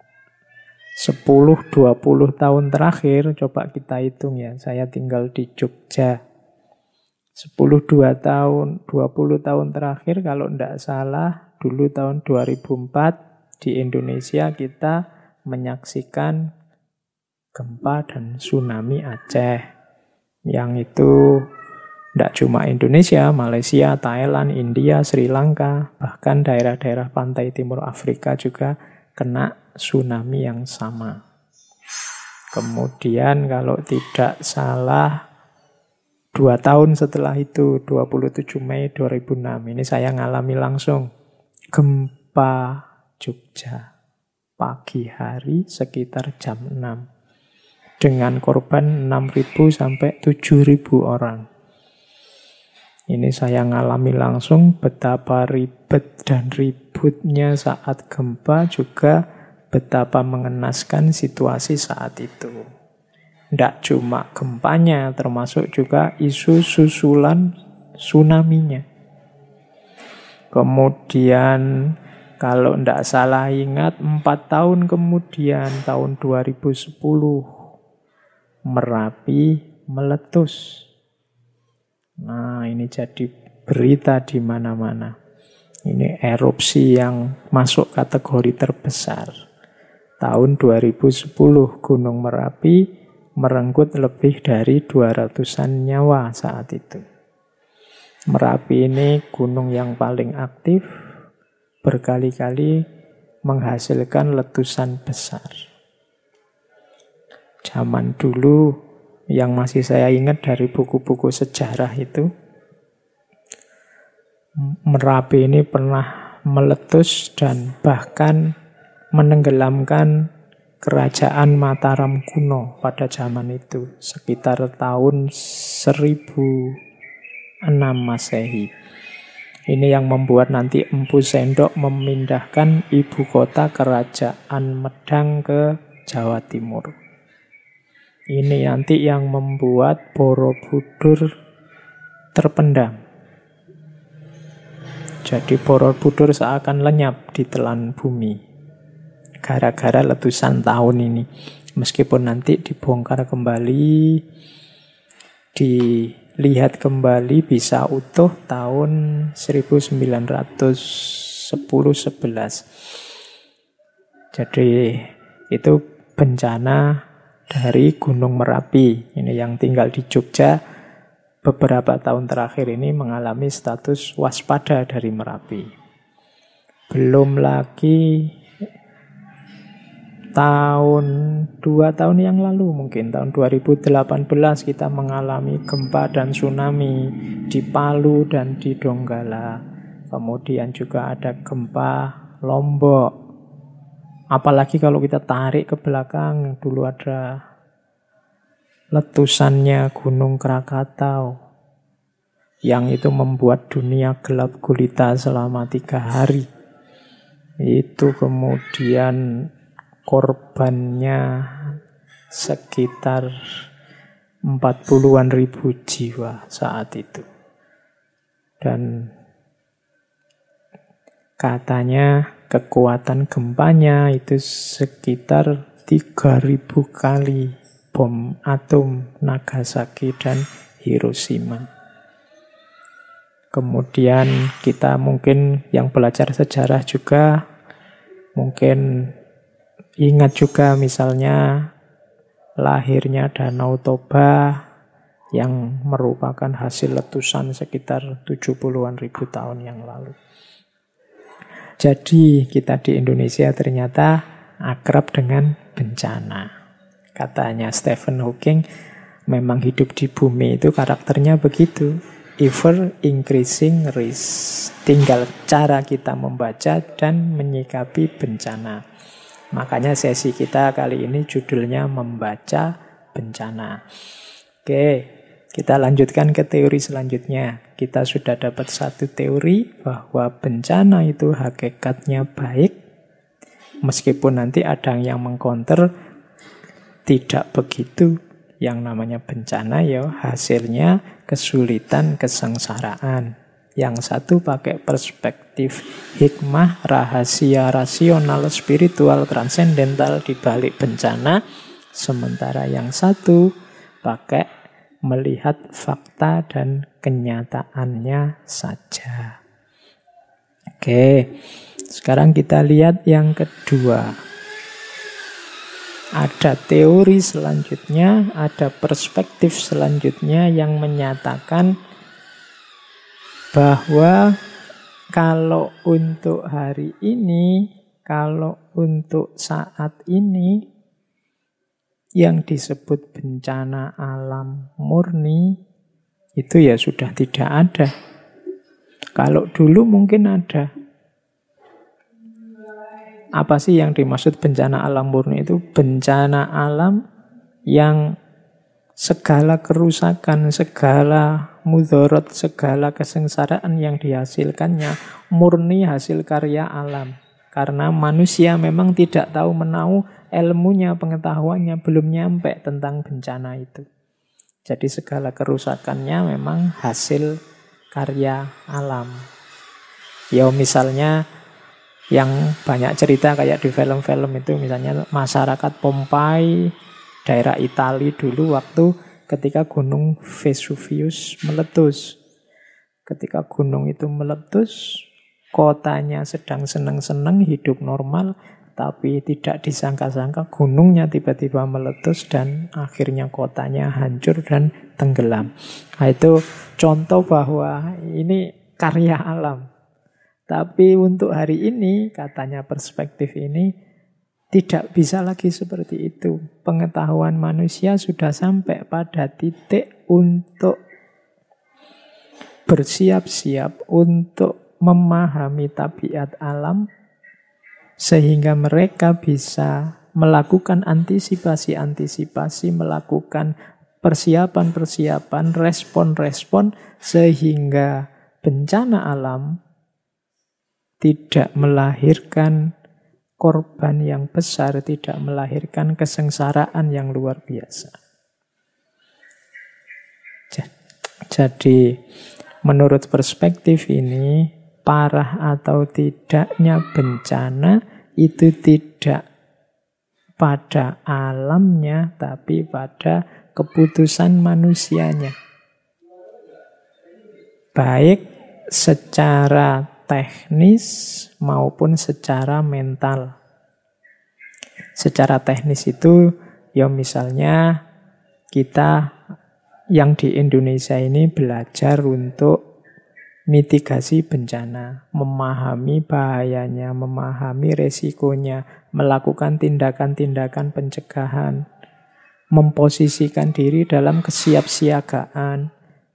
10-20 tahun terakhir, coba kita hitung ya, saya tinggal di Jogja. 10-20 tahun terakhir, kalau tidak salah, dulu tahun 2004 di Indonesia kita menyaksikan gempa dan tsunami Aceh. Yang itu tidak cuma Indonesia, Malaysia, Thailand, India, Sri Lanka, bahkan daerah-daerah pantai timur Afrika juga kena tsunami yang sama. Kemudian kalau tidak salah 2 tahun setelah itu, 27 Mei 2006, ini saya ngalami langsung gempa Jogja pagi hari sekitar jam 6 dengan korban 6.000 sampai 7.000 orang. Ini saya ngalami langsung betapa ribet dan ributnya saat gempa, juga betapa mengenaskan situasi saat itu. Tidak cuma gempanya, termasuk juga isu susulan tsunami-nya. Kemudian kalau tidak salah ingat 4 tahun kemudian, tahun 2010, Merapi meletus. Nah, ini jadi berita di mana-mana. Ini erupsi yang masuk kategori terbesar. Tahun 2010, Gunung Merapi merenggut lebih dari 200-an nyawa saat itu. Merapi ini gunung yang paling aktif, berkali-kali menghasilkan letusan besar. Zaman dulu yang masih saya ingat dari buku-buku sejarah itu, Merapi ini pernah meletus dan bahkan menenggelamkan Kerajaan Mataram kuno pada zaman itu, sekitar tahun 1006 Masehi. Ini yang membuat nanti Empu Sendok memindahkan ibu kota Kerajaan Medang ke Jawa Timur. Ini nanti yang membuat Borobudur terpendam. Jadi Borobudur seakan lenyap di telan bumi gara-gara letusan tahun ini. Meskipun nanti dibongkar kembali, dilihat kembali bisa utuh tahun 1910-11. Jadi itu bencana dari Gunung Merapi. Ini yang tinggal di Jogja beberapa tahun terakhir ini mengalami status waspada dari Merapi. Belum lagi tahun 2 tahun yang lalu, mungkin tahun 2018 kita mengalami gempa dan tsunami di Palu dan di Donggala. Kemudian juga ada gempa Lombok. Apalagi kalau kita tarik ke belakang, dulu ada letusannya Gunung Krakatau yang itu membuat dunia gelap gulita selama 3 hari. Itu kemudian korbannya sekitar 40-an ribu jiwa saat itu. Dan katanya kekuatan gempanya itu sekitar 3.000 kali bom atom Nagasaki dan Hiroshima. Kemudian kita mungkin yang belajar sejarah juga mungkin ingat juga misalnya lahirnya Danau Toba yang merupakan hasil letusan sekitar 70-an ribu tahun yang lalu. Jadi kita di Indonesia ternyata akrab dengan bencana. Katanya Stephen Hawking, memang hidup di bumi itu karakternya begitu. ever increasing risk. Tinggal cara kita membaca dan menyikapi bencana. Makanya sesi kita kali ini judulnya membaca bencana. Oke, kita lanjutkan ke teori selanjutnya. Kita sudah dapat satu teori bahwa bencana itu hakikatnya baik. Meskipun nanti ada yang mengcounter, tidak begitu. Yang namanya bencana ya hasilnya kesulitan, kesengsaraan. Yang satu pakai perspektif hikmah, rahasia, rasional, spiritual, transendental di balik bencana. Sementara yang satu pakai melihat fakta dan kenyataannya saja. Oke, sekarang kita lihat yang kedua. Ada teori selanjutnya, ada perspektif selanjutnya yang menyatakan bahwa kalau untuk hari ini, kalau untuk saat ini, yang disebut bencana alam murni, itu ya sudah tidak ada. Kalau dulu mungkin ada. Apa sih yang dimaksud bencana alam murni itu? Bencana alam yang segala kerusakan, segala mudorot, segala kesengsaraan yang dihasilkannya murni hasil karya alam. Karena manusia memang tidak tahu menau, ilmunya, pengetahuannya belum nyampe tentang bencana itu. Jadi segala kerusakannya memang hasil karya alam. Ya misalnya yang banyak cerita kayak di film-film itu, misalnya masyarakat Pompeii, daerah Italia dulu waktu ketika gunung Vesuvius meletus. Ketika gunung itu meletus, kotanya sedang senang-senang hidup normal, tapi tidak disangka-sangka gunungnya tiba-tiba meletus dan akhirnya kotanya hancur dan tenggelam. Nah, itu contoh bahwa ini karya alam. Tapi untuk hari ini, katanya perspektif ini, tidak bisa lagi seperti itu. Pengetahuan manusia sudah sampai pada titik untuk bersiap-siap untuk memahami tabiat alam, sehingga mereka bisa melakukan antisipasi-antisipasi, melakukan persiapan-persiapan, respon-respon, sehingga bencana alam tidak melahirkan korban yang besar, tidak melahirkan kesengsaraan yang luar biasa. Jadi, menurut perspektif ini, parah atau tidaknya bencana itu tidak pada alamnya, tapi pada keputusan manusianya. Baik secara teknis maupun secara mental. Secara teknis itu ya misalnya kita yang di Indonesia ini belajar untuk mitigasi bencana, memahami bahayanya, memahami resikonya, melakukan tindakan-tindakan pencegahan, memposisikan diri dalam kesiapsiagaan,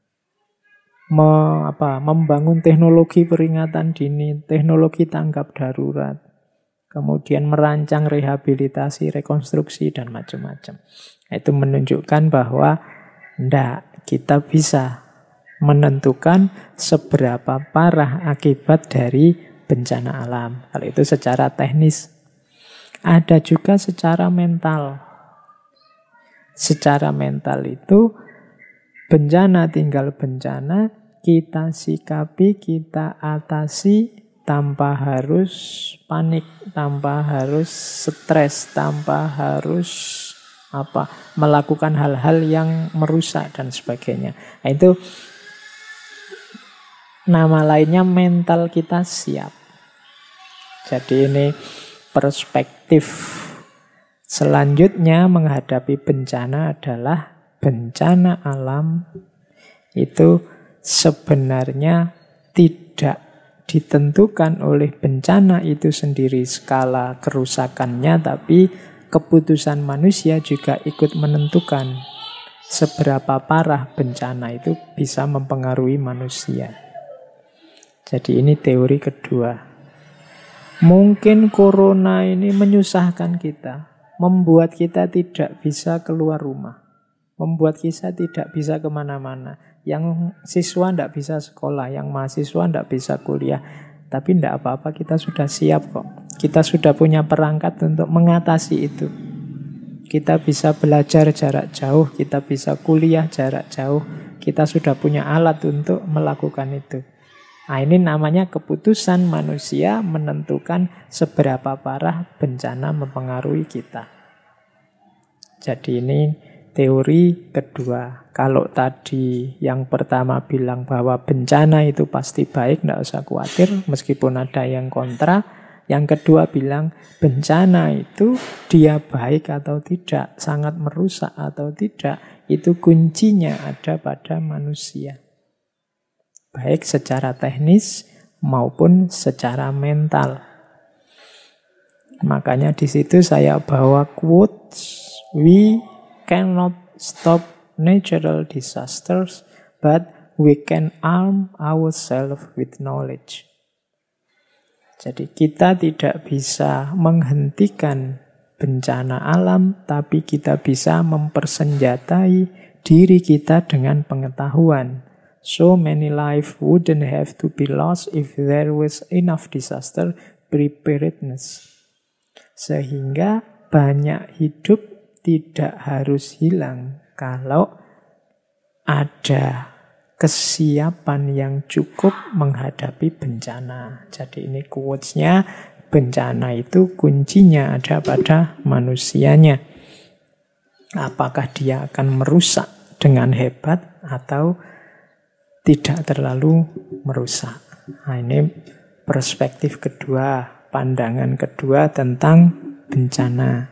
membangun teknologi peringatan dini, teknologi tanggap darurat, kemudian merancang rehabilitasi, rekonstruksi, dan macam-macam. Itu menunjukkan bahwa kita bisa menentukan seberapa parah akibat dari bencana alam. Kalau itu secara teknis. Ada juga secara mental. Secara mental itu bencana tinggal bencana, kita sikapi, kita atasi tanpa harus panik, tanpa harus stres, tanpa harus melakukan hal-hal yang merusak dan sebagainya. Nah, itu nama lainnya mental kita siap. Jadi ini perspektif selanjutnya menghadapi bencana adalah bencana alam itu sebenarnya tidak ditentukan oleh bencana itu sendiri skala kerusakannya, tapi keputusan manusia juga ikut menentukan seberapa parah bencana itu bisa mempengaruhi manusia. Jadi ini teori kedua. Mungkin corona ini menyusahkan kita, membuat kita tidak bisa keluar rumah, membuat kita tidak bisa kemana-mana. Yang siswa tidak bisa sekolah, yang mahasiswa tidak bisa kuliah. Tapi tidak apa-apa, kita sudah siap kok. Kita sudah punya perangkat untuk mengatasi itu. Kita bisa belajar jarak jauh, kita bisa kuliah jarak jauh. Kita sudah punya alat untuk melakukan itu. Nah, ini namanya keputusan manusia menentukan seberapa parah bencana mempengaruhi kita. Jadi ini teori kedua. Kalau tadi yang pertama bilang bahwa bencana itu pasti baik, tidak usah khawatir meskipun ada yang kontra. Yang kedua bilang bencana itu dia baik atau tidak, sangat merusak atau tidak, itu kuncinya ada pada manusia. Baik secara teknis maupun secara mental. Makanya di situ saya bawa quotes, we cannot stop natural disasters, but we can arm ourselves with knowledge. Jadi kita tidak bisa menghentikan bencana alam, tapi kita bisa mempersenjatai diri kita dengan pengetahuan. So many lives wouldn't have to be lost if there was enough disaster preparedness. Sehingga banyak hidup tidak harus hilang kalau ada kesiapan yang cukup menghadapi bencana. Jadi ini quotes-nya, bencana itu kuncinya ada pada manusianya. Apakah dia akan merusak dengan hebat atau tidak terlalu merusak. Nah, ini perspektif kedua, pandangan kedua tentang bencana.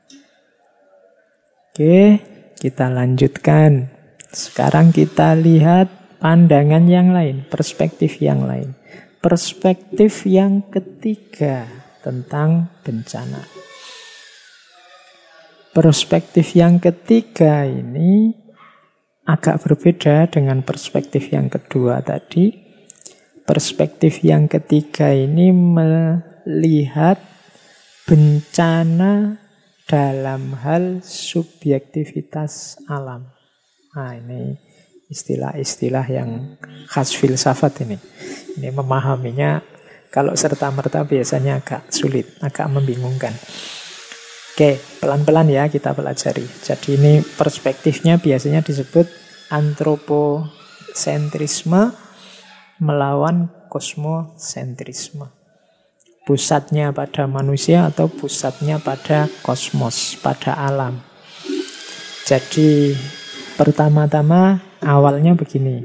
Oke, kita lanjutkan. Sekarang kita lihat pandangan yang lain, perspektif yang lain. Perspektif yang ketiga tentang bencana. Perspektif yang ketiga ini agak berbeda dengan perspektif yang kedua tadi. Perspektif yang ketiga ini melihat bencana dalam hal subjektivitas alam. Nah, ini istilah-istilah yang khas filsafat ini. Ini memahaminya kalau serta-merta biasanya agak sulit, agak membingungkan. Oke, pelan-pelan ya kita pelajari. Jadi ini perspektifnya biasanya disebut antroposentrisme melawan kosmosentrisme. Pusatnya pada manusia atau pusatnya pada kosmos, pada alam. Jadi pertama-tama awalnya begini.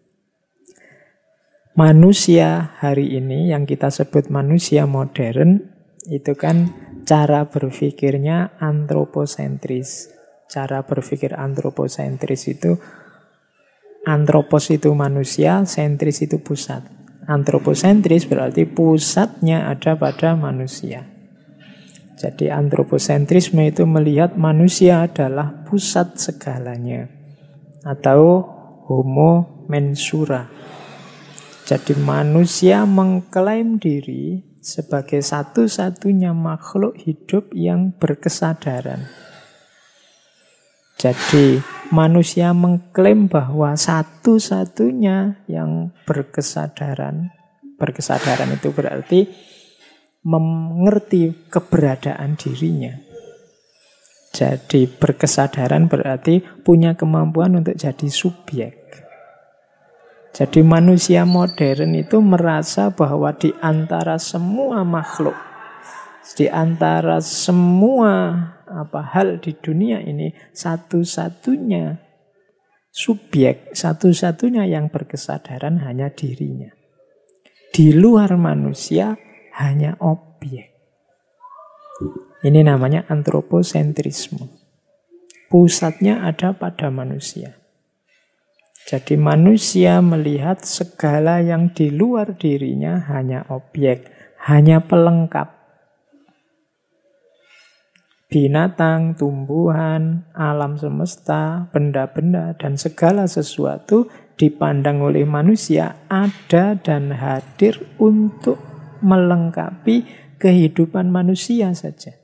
Manusia hari ini yang kita sebut manusia modern itu kan cara berpikirnya antroposentris. Cara berpikir antroposentris itu antropos itu manusia, sentris itu pusat. Antroposentris berarti pusatnya ada pada manusia. Jadi antroposentrisme itu melihat manusia adalah pusat segalanya. Atau homo mensura. Jadi manusia mengklaim diri sebagai satu-satunya makhluk hidup yang berkesadaran. Jadi manusia mengklaim bahwa satu-satunya yang berkesadaran. Berkesadaran itu berarti mengerti keberadaan dirinya. Jadi berkesadaran berarti punya kemampuan untuk jadi subjek. Jadi manusia modern itu merasa bahwa di antara semua makhluk, di antara semua hal di dunia ini, satu-satunya subjek, satu-satunya yang berkesadaran hanya dirinya. Di luar manusia hanya objek. Ini namanya antroposentrisme. Pusatnya ada pada manusia. Jadi manusia melihat segala yang di luar dirinya hanya objek, hanya pelengkap. binatang, tumbuhan, alam semesta, benda-benda, dan segala sesuatu dipandang oleh manusia ada dan hadir untuk melengkapi kehidupan manusia saja.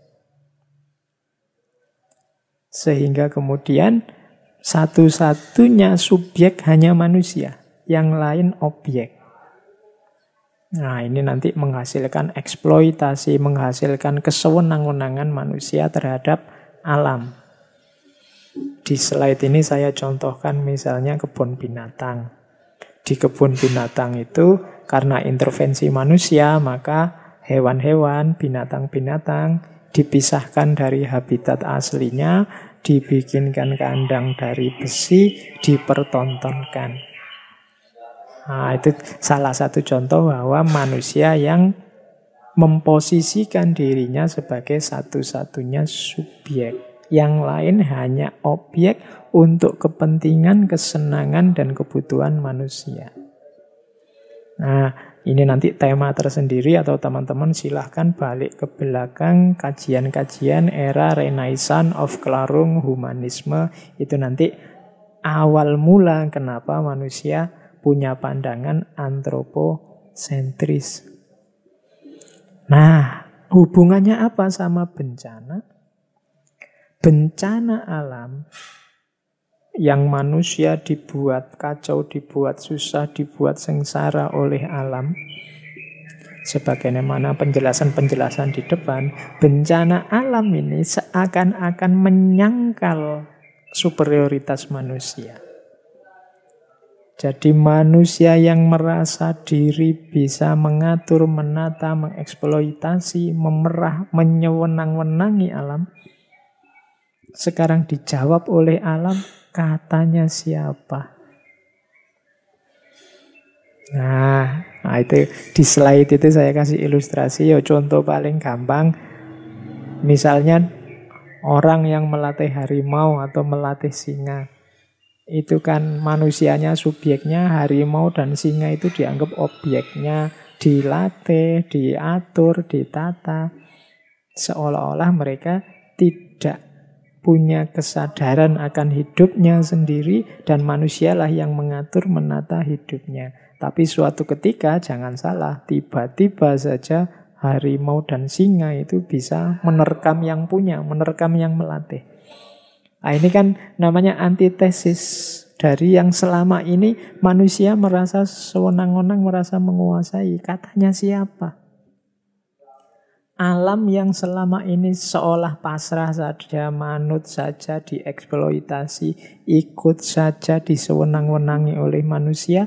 Sehingga kemudian satu-satunya subjek hanya manusia, yang lain objek. Nah, ini nanti menghasilkan eksploitasi, menghasilkan kesewenang-wenangan manusia terhadap alam. Di slide ini saya contohkan misalnya kebun binatang. Di kebun binatang itu karena intervensi manusia, maka hewan-hewan, binatang-binatang dipisahkan dari habitat aslinya, dibikinkan kandang dari besi, dipertontonkan. Nah, itu salah satu contoh bahwa manusia yang memposisikan dirinya sebagai satu-satunya subjek. Yang lain hanya objek untuk kepentingan, kesenangan, dan kebutuhan manusia. Nah, ini nanti tema tersendiri atau teman-teman silahkan balik ke belakang kajian-kajian era Renaissance of Klarung Humanisme. Itu nanti awal mula kenapa manusia punya pandangan antroposentris. Nah, hubungannya apa sama bencana? Bencana alam yang manusia dibuat kacau, dibuat susah, dibuat sengsara oleh alam. Sebagaimana penjelasan-penjelasan di depan, bencana alam ini seakan-akan menyangkal superioritas manusia. Jadi manusia yang merasa diri bisa mengatur, menata, mengeksploitasi, memerah, menyewenang-wenangi alam, sekarang dijawab oleh alam, katanya siapa? Nah, itu di slide itu saya kasih ilustrasi, ya contoh paling gampang. Misalnya orang yang melatih harimau atau melatih singa. Itu kan manusianya subjeknya, harimau dan singa itu dianggap objeknya, dilatih, diatur, ditata. Seolah-olah mereka tidak punya kesadaran akan hidupnya sendiri dan manusialah yang mengatur, menata hidupnya. Tapi suatu ketika, jangan salah, tiba-tiba saja harimau dan singa itu bisa menerkam yang punya, menerkam yang melatih. Nah, ini kan namanya antitesis dari yang selama ini manusia merasa sewenang-wenang, merasa menguasai. Katanya siapa? Alam yang selama ini seolah pasrah saja, manut saja, dieksploitasi, ikut saja, disewenang-wenangi oleh manusia,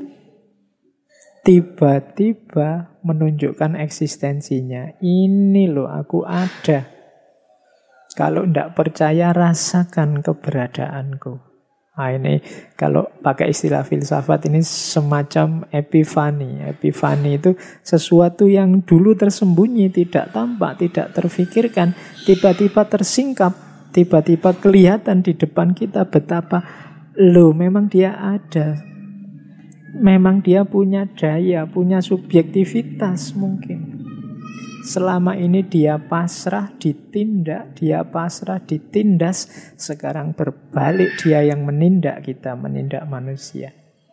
tiba-tiba menunjukkan eksistensinya. Ini loh, aku ada. Kalau tidak percaya, rasakan keberadaanku. Nah, ini kalau pakai istilah filsafat ini semacam epifani. Epifani itu sesuatu yang dulu tersembunyi, tidak tampak, tidak terfikirkan, tiba-tiba tersingkap, tiba-tiba kelihatan di depan kita betapa, loh memang dia ada. Memang dia punya daya, punya subjektivitas mungkin. Selama ini dia pasrah ditindak, dia pasrah ditindas. Sekarang berbalik, dia yang menindak kita, menindak manusia.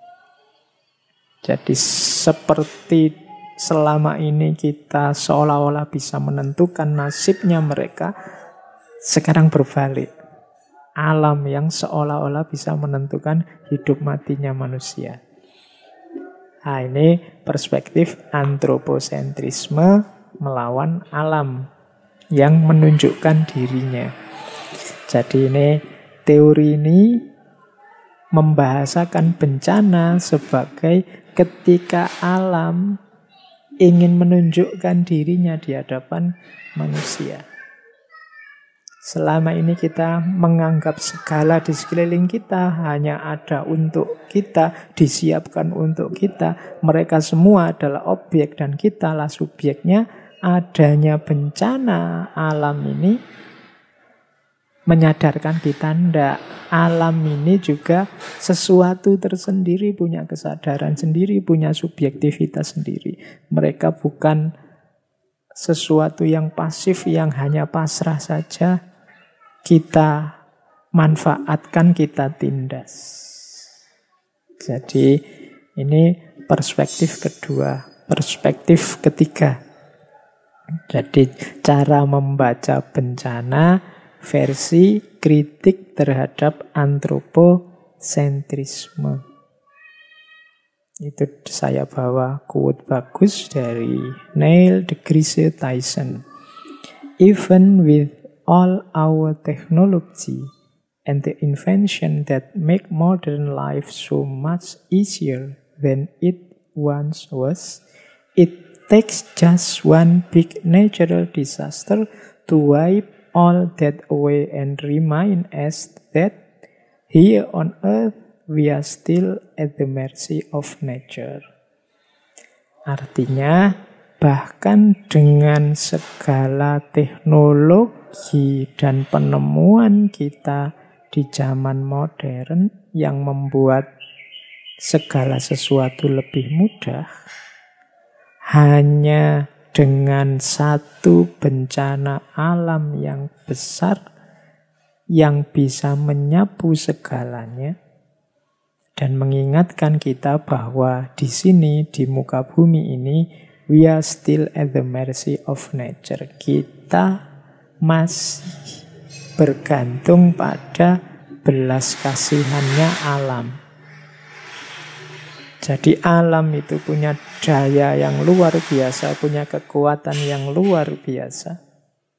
Jadi seperti selama ini kita seolah-olah bisa menentukan nasibnya mereka, sekarang berbalik. Alam yang seolah-olah bisa menentukan hidup matinya manusia. Nah, ini perspektif antroposentrisme melawan alam yang menunjukkan dirinya. Jadi ini teori ini membahasakan bencana sebagai ketika alam ingin menunjukkan dirinya di hadapan manusia. Selama ini kita menganggap segala di sekeliling kita hanya ada untuk kita, disiapkan untuk kita. Mereka semua adalah objek dan kitalah subjeknya. Adanya bencana alam ini menyadarkan kita ndak. Alam ini juga sesuatu tersendiri, punya kesadaran sendiri, punya subjektivitas sendiri. Mereka bukan sesuatu yang pasif, yang hanya pasrah saja. kita manfaatkan, kita tindas. Jadi ini perspektif kedua. Perspektif ketiga. Jadi cara membaca bencana versi kritik terhadap antroposentrisme. Itu saya bawa quote bagus dari Neil deGrasse Tyson. Even with all our technology and the invention that make modern life so much easier than it once was, it takes just one big natural disaster to wipe all that away and remind us that here on earth we are still at the mercy of nature. Artinya, bahkan dengan segala teknologi dan penemuan kita di zaman modern yang membuat segala sesuatu lebih mudah, hanya dengan satu bencana alam yang besar yang bisa menyapu segalanya dan mengingatkan kita bahwa di sini, di muka bumi ini, we are still at the mercy of nature. Kita masih bergantung pada belas kasihannya alam. Jadi alam itu punya daya yang luar biasa, punya kekuatan yang luar biasa.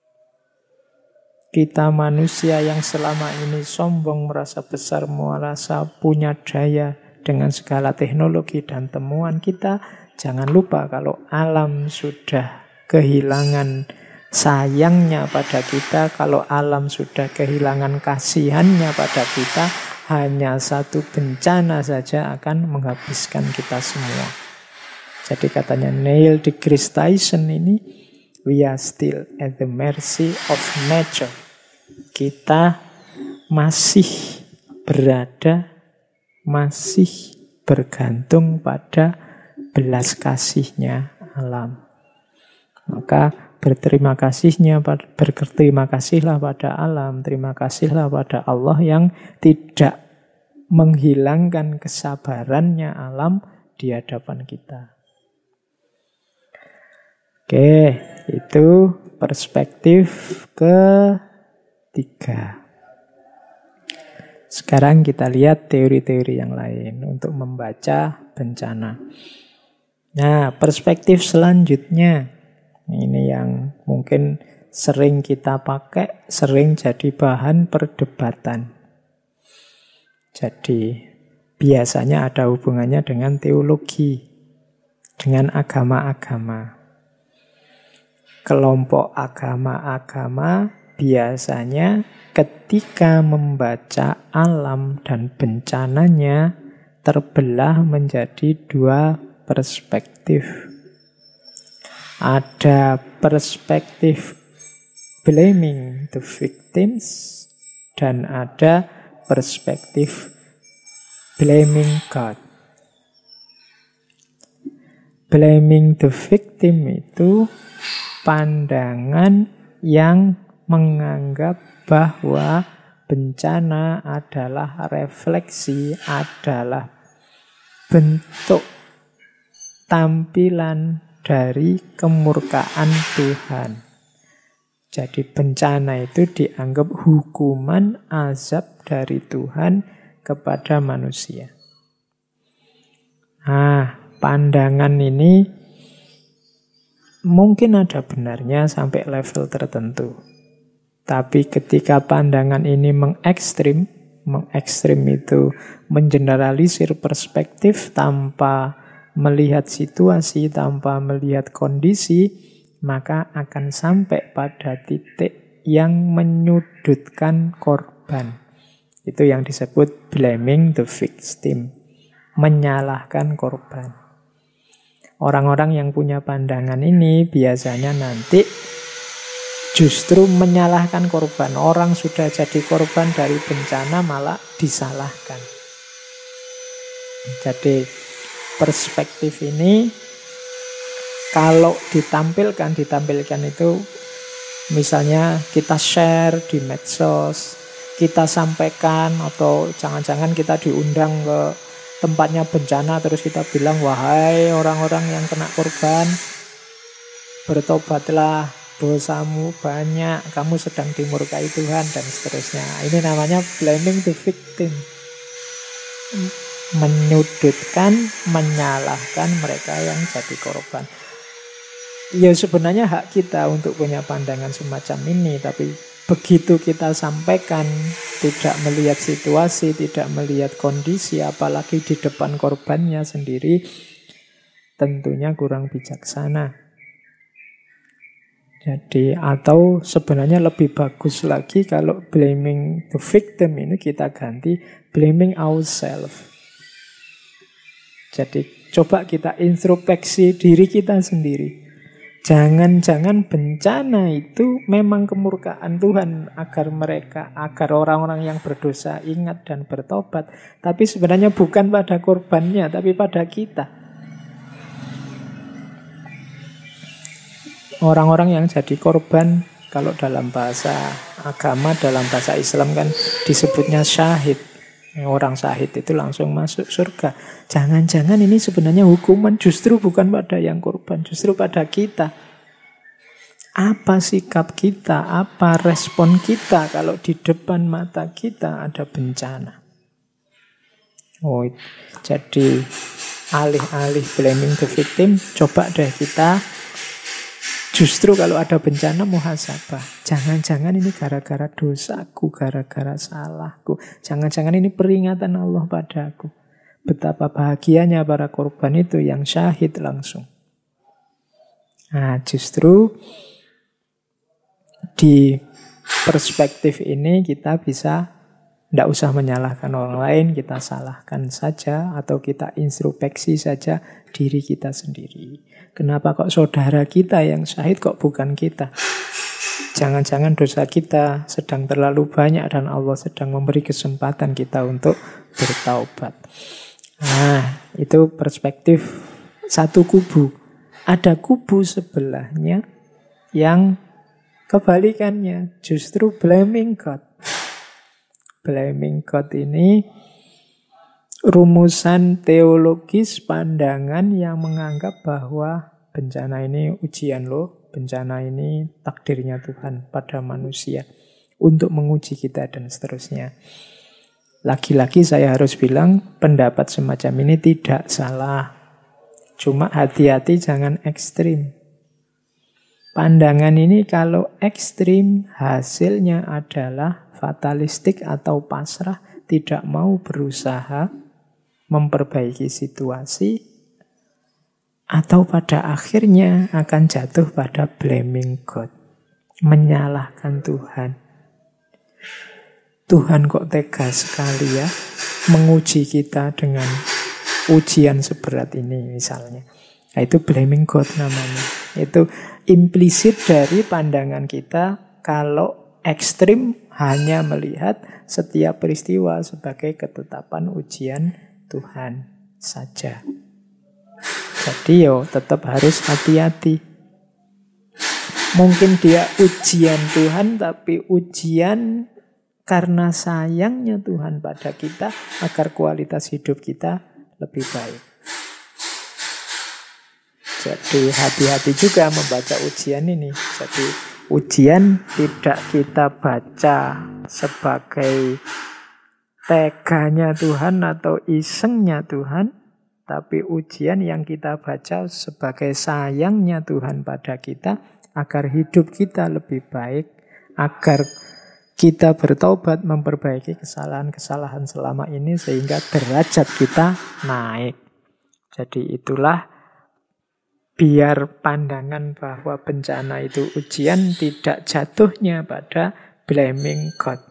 Kita manusia yang selama ini sombong, merasa besar, merasa punya daya dengan segala teknologi dan temuan kita, jangan lupa kalau alam sudah kehilangan sayangnya pada kita, kalau alam sudah kehilangan kasihannya pada kita, hanya satu bencana saja akan menghabiskan kita semua. Jadi katanya Neil deGrasse Tyson ini, we are still at the mercy of nature. Kita masih berada, masih bergantung pada belas kasihnya alam. Maka berterima kasihlah pada alam, terima kasihlah pada Allah yang tidak menghilangkan kesabarannya alam di hadapan kita. Oke, itu perspektif ketiga. Sekarang kita lihat teori-teori yang lain untuk membaca bencana. Nah, perspektif selanjutnya, ini yang mungkin sering kita pakai, sering jadi bahan perdebatan. Jadi, biasanya ada hubungannya dengan teologi, dengan agama-agama. Kelompok agama-agama biasanya ketika membaca alam dan bencananya terbelah menjadi dua perspektif. Ada perspektif blaming the victims dan ada perspektif blaming God. Blaming the victim itu pandangan yang menganggap bahwa bencana adalah refleksi, adalah bentuk tampilan dari kemurkaan Tuhan. Jadi bencana itu dianggap hukuman azab dari Tuhan kepada manusia. Nah, pandangan ini mungkin ada benarnya sampai level tertentu. Tapi ketika pandangan ini mengekstrim itu mengeneralisir perspektif tanpa melihat situasi, tanpa melihat kondisi, maka akan sampai pada titik yang menyudutkan korban. Itu yang disebut blaming the victim, menyalahkan korban. Orang-orang yang punya pandangan ini biasanya nanti justru menyalahkan korban. Orang sudah jadi korban dari bencana malah disalahkan. Jadi perspektif ini kalau ditampilkan itu Misalnya kita share di medsos, kita sampaikan, atau jangan-jangan kita diundang ke tempatnya bencana terus kita bilang, wahai orang-orang yang kena korban, bertobatlah, dosamu banyak, kamu sedang dimurkai Tuhan, dan seterusnya. Ini namanya blaming the victim. Menyudutkan, menyalahkan mereka yang jadi korban. Ya sebenarnya hak kita untuk punya pandangan semacam ini, tapi begitu kita sampaikan, tidak melihat situasi, tidak melihat kondisi, apalagi di depan korbannya sendiri, tentunya kurang bijaksana. Jadi, atau sebenarnya lebih bagus lagi kalau blaming the victim ini kita ganti blaming ourselves. Jadi, coba kita introspeksi diri kita sendiri. Jangan-jangan bencana itu memang kemurkaan Tuhan agar orang-orang yang berdosa ingat dan bertobat. Tapi sebenarnya bukan pada korbannya, tapi pada kita. Orang-orang yang jadi korban, kalau dalam bahasa agama, dalam bahasa Islam kan disebutnya syahid. Orang syahid itu langsung masuk surga. Jangan-jangan ini sebenarnya hukuman justru bukan pada yang korban, justru pada kita. Apa sikap kita, apa respon kita kalau di depan mata kita ada bencana? Oh, jadi alih-alih blaming the victim, coba deh kita justru kalau ada bencana muhasabah. Jangan-jangan ini gara-gara dosaku, gara-gara salahku. Jangan-jangan ini peringatan Allah padaku. Betapa bahagianya para korban itu yang syahid langsung. Nah, justru di perspektif ini kita bisa tidak usah menyalahkan orang lain, kita salahkan saja atau kita introspeksi saja diri kita sendiri. Kenapa kok saudara kita yang syahid kok bukan kita? Jangan-jangan dosa kita sedang terlalu banyak dan Allah sedang memberi kesempatan kita untuk bertaubat. Nah, itu perspektif satu kubu. Ada kubu sebelahnya yang kebalikannya, justru blaming God. Blaming God ini rumusan teologis pandangan yang menganggap bahwa bencana ini ujian loh, bencana ini takdirnya Tuhan pada manusia untuk menguji kita dan seterusnya. Lagi-lagi saya harus bilang pendapat semacam ini tidak salah. Cuma hati-hati jangan ekstrim. Pandangan ini kalau ekstrim hasilnya adalah fatalistik atau pasrah, tidak mau berusaha memperbaiki situasi, atau pada akhirnya akan jatuh pada blaming God, menyalahkan Tuhan. Tuhan kok tega sekali ya menguji kita dengan ujian seberat ini misalnya. Nah, itu blaming God namanya. Itu implisit dari pandangan kita kalau ekstrim hanya melihat setiap peristiwa sebagai ketetapan ujian Tuhan saja. Jadi tetap harus hati-hati. Mungkin dia ujian Tuhan, tapi ujian karena sayangnya Tuhan pada kita agar kualitas hidup kita lebih baik. Jadi hati-hati juga membaca ujian ini. Jadi ujian tidak kita baca sebagai teganya Tuhan atau isengnya Tuhan, tapi ujian yang kita baca sebagai sayangnya Tuhan pada kita agar hidup kita lebih baik, agar kita bertobat memperbaiki kesalahan-kesalahan selama ini sehingga derajat kita naik. Jadi itulah biar pandangan bahwa bencana itu ujian tidak jatuhnya pada blaming God.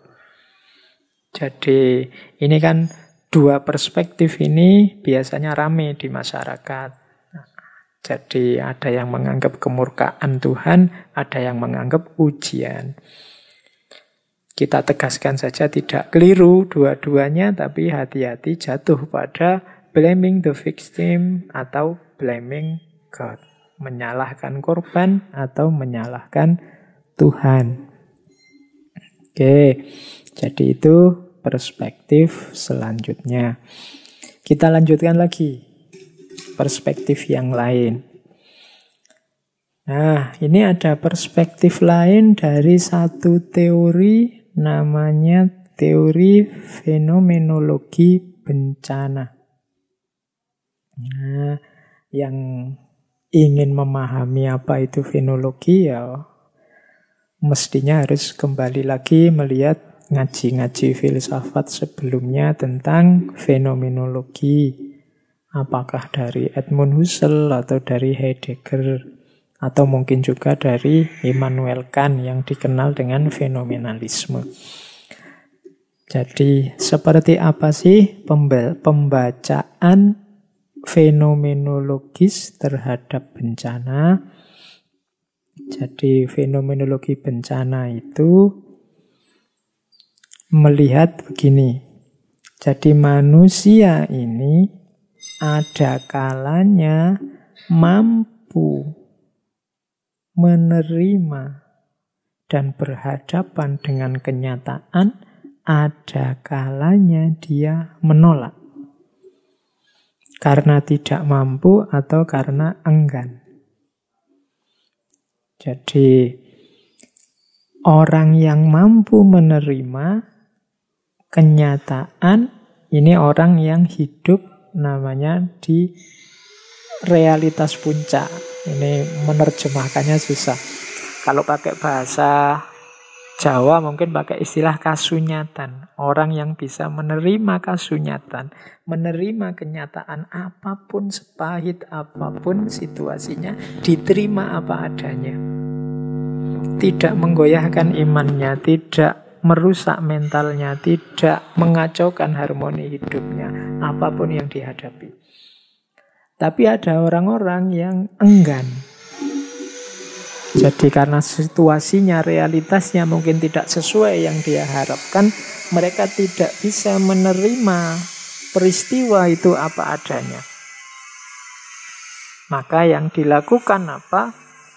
Jadi ini kan dua perspektif ini biasanya rame di masyarakat. Jadi ada yang menganggap kemurkaan Tuhan, ada yang menganggap ujian. Kita tegaskan saja tidak keliru dua-duanya, tapi hati-hati jatuh pada blaming the victim atau blaming God. Menyalahkan korban atau menyalahkan Tuhan. Oke, jadi itu perspektif selanjutnya. Kita lanjutkan lagi perspektif yang lain. Nah, ini ada perspektif lain dari satu teori, namanya teori fenomenologi bencana. Nah, yang ingin memahami apa itu fenologi ya mestinya harus kembali lagi melihat ngaji-ngaji filsafat sebelumnya tentang fenomenologi. Apakah dari Edmund Husserl atau dari Heidegger, atau mungkin juga dari Immanuel Kant yang dikenal dengan fenomenalisme. Jadi seperti apa sih pembacaan fenomenologis terhadap bencana? Jadi fenomenologi bencana itu melihat begini. Jadi manusia ini ada kalanya mampu menerima dan berhadapan dengan kenyataan, ada kalanya dia menolak. Karena tidak mampu atau karena enggan. Jadi orang yang mampu menerima kenyataan, ini orang yang hidup namanya di realitas puncak. Ini menerjemahkannya susah. Kalau pakai bahasa Jawa mungkin pakai istilah kasunyatan. Orang yang bisa menerima kasunyatan, menerima kenyataan apapun, sepahit apapun situasinya, diterima apa adanya. Tidak menggoyahkan imannya, tidak merusak mentalnya, tidak mengacaukan harmoni hidupnya, apapun yang dihadapi. Tapi ada orang-orang yang enggan. Jadi karena situasinya, realitasnya mungkin tidak sesuai yang dia harapkan, mereka tidak bisa menerima peristiwa itu apa adanya. Maka yang dilakukan apa?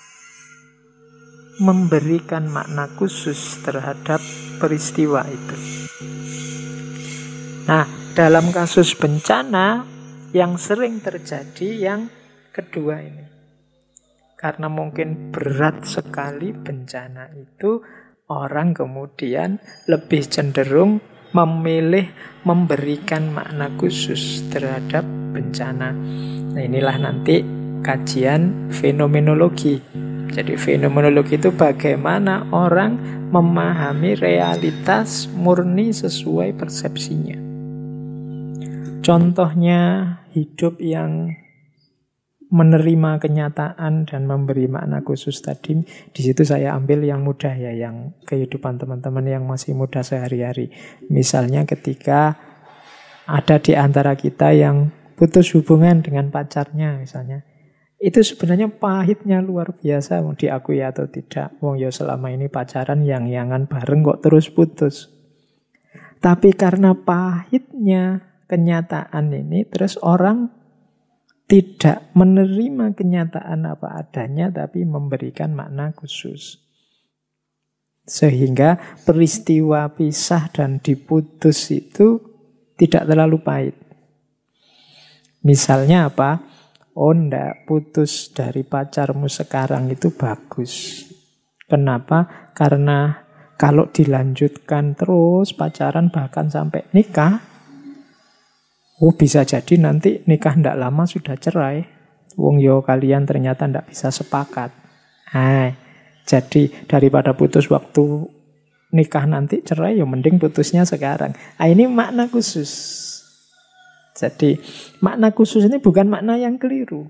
Memberikan makna khusus terhadap peristiwa itu. Nah, dalam kasus bencana yang sering terjadi yang kedua ini. Karena mungkin berat sekali bencana itu, orang kemudian lebih cenderung memilih memberikan makna khusus terhadap bencana. Nah, inilah nanti kajian fenomenologi. Jadi fenomenologi itu bagaimana orang memahami realitas murni sesuai persepsinya. Contohnya hidup yang menerima kenyataan dan memberi makna khusus tadi, di situ saya ambil yang mudah ya, yang kehidupan teman-teman yang masih muda sehari-hari. Misalnya ketika ada di antara kita yang putus hubungan dengan pacarnya misalnya. Itu sebenarnya pahitnya luar biasa, mau diakui atau tidak. Wong ya selama ini pacaran yang-yangan bareng kok terus putus. Tapi karena pahitnya kenyataan ini, terus orang tidak menerima kenyataan apa adanya, tapi memberikan makna khusus. Sehingga peristiwa pisah dan diputus itu tidak terlalu pahit. Misalnya apa? Oh ndak, putus dari pacarmu sekarang itu bagus. Kenapa? Karena kalau dilanjutkan terus pacaran bahkan sampai nikah, bisa jadi nanti nikah ndak lama sudah cerai. Wong yo kalian ternyata ndak bisa sepakat. Jadi daripada putus waktu nikah nanti cerai, ya mending putusnya sekarang. Ini makna khusus. Jadi makna khusus ini bukan makna yang keliru.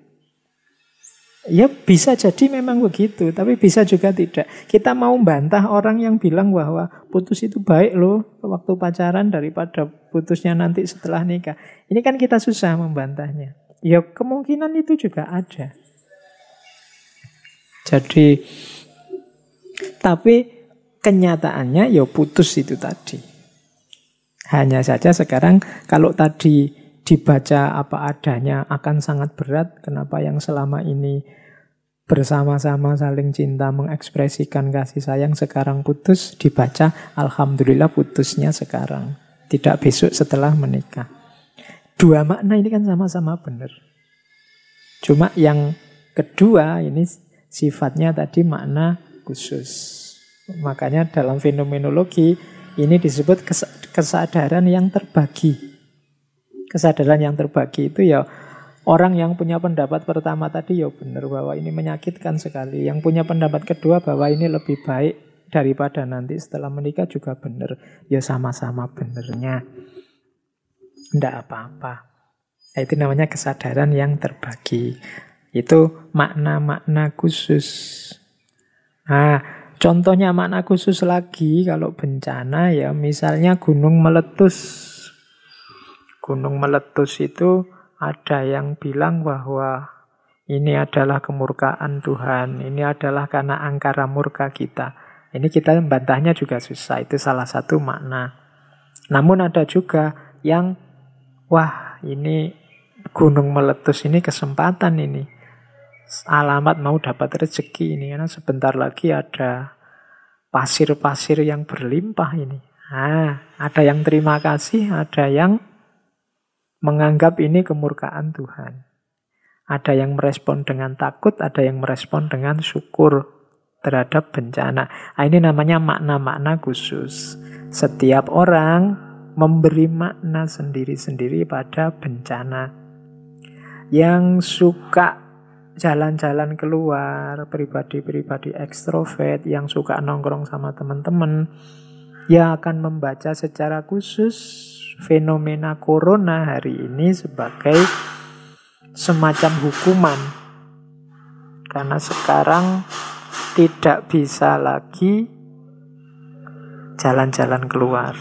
Ya bisa jadi memang begitu, tapi bisa juga tidak. Kita mau bantah orang yang bilang bahwa putus itu baik loh waktu pacaran daripada putusnya nanti setelah nikah. Ini kan kita susah membantahnya. Ya kemungkinan itu juga ada. Jadi, tapi kenyataannya ya putus itu tadi. Hanya saja sekarang kalau tadi dibaca apa adanya akan sangat berat. Kenapa yang selama ini bersama-sama saling cinta mengekspresikan kasih sayang, sekarang putus, dibaca alhamdulillah putusnya sekarang, tidak besok setelah menikah. Dua makna ini kan sama-sama benar. Cuma yang kedua ini sifatnya tadi makna khusus. Makanya dalam fenomenologi ini disebut kesadaran yang terbagi. Kesadaran yang terbagi itu ya, orang yang punya pendapat pertama tadi ya benar bahwa ini menyakitkan sekali. Yang punya pendapat kedua bahwa ini lebih baik daripada nanti setelah menikah juga benar. Ya sama-sama benernya. Tidak apa-apa. Nah, itu namanya kesadaran yang terbagi. Itu makna-makna khusus. Nah, contohnya makna khusus lagi kalau bencana ya misalnya gunung meletus. Gunung meletus itu ada yang bilang bahwa ini adalah kemurkaan Tuhan, ini adalah karena angkara murka kita. Ini kita membantahnya juga susah, itu salah satu makna. Namun ada juga yang, wah ini gunung meletus ini kesempatan ini. Alamat mau dapat rezeki ini, karena sebentar lagi ada pasir-pasir yang berlimpah ini. Nah, ada yang terima kasih, ada yang menganggap ini kemurkaan Tuhan. Ada yang merespon dengan takut, ada yang merespon dengan syukur terhadap bencana. Nah, ini namanya makna-makna khusus. Setiap orang memberi makna sendiri-sendiri pada bencana. Yang suka jalan-jalan keluar, pribadi-pribadi ekstrovert, yang suka nongkrong sama teman-teman, ya akan membaca secara khusus fenomena corona hari ini sebagai semacam hukuman. Karena sekarang tidak bisa lagi jalan-jalan keluar.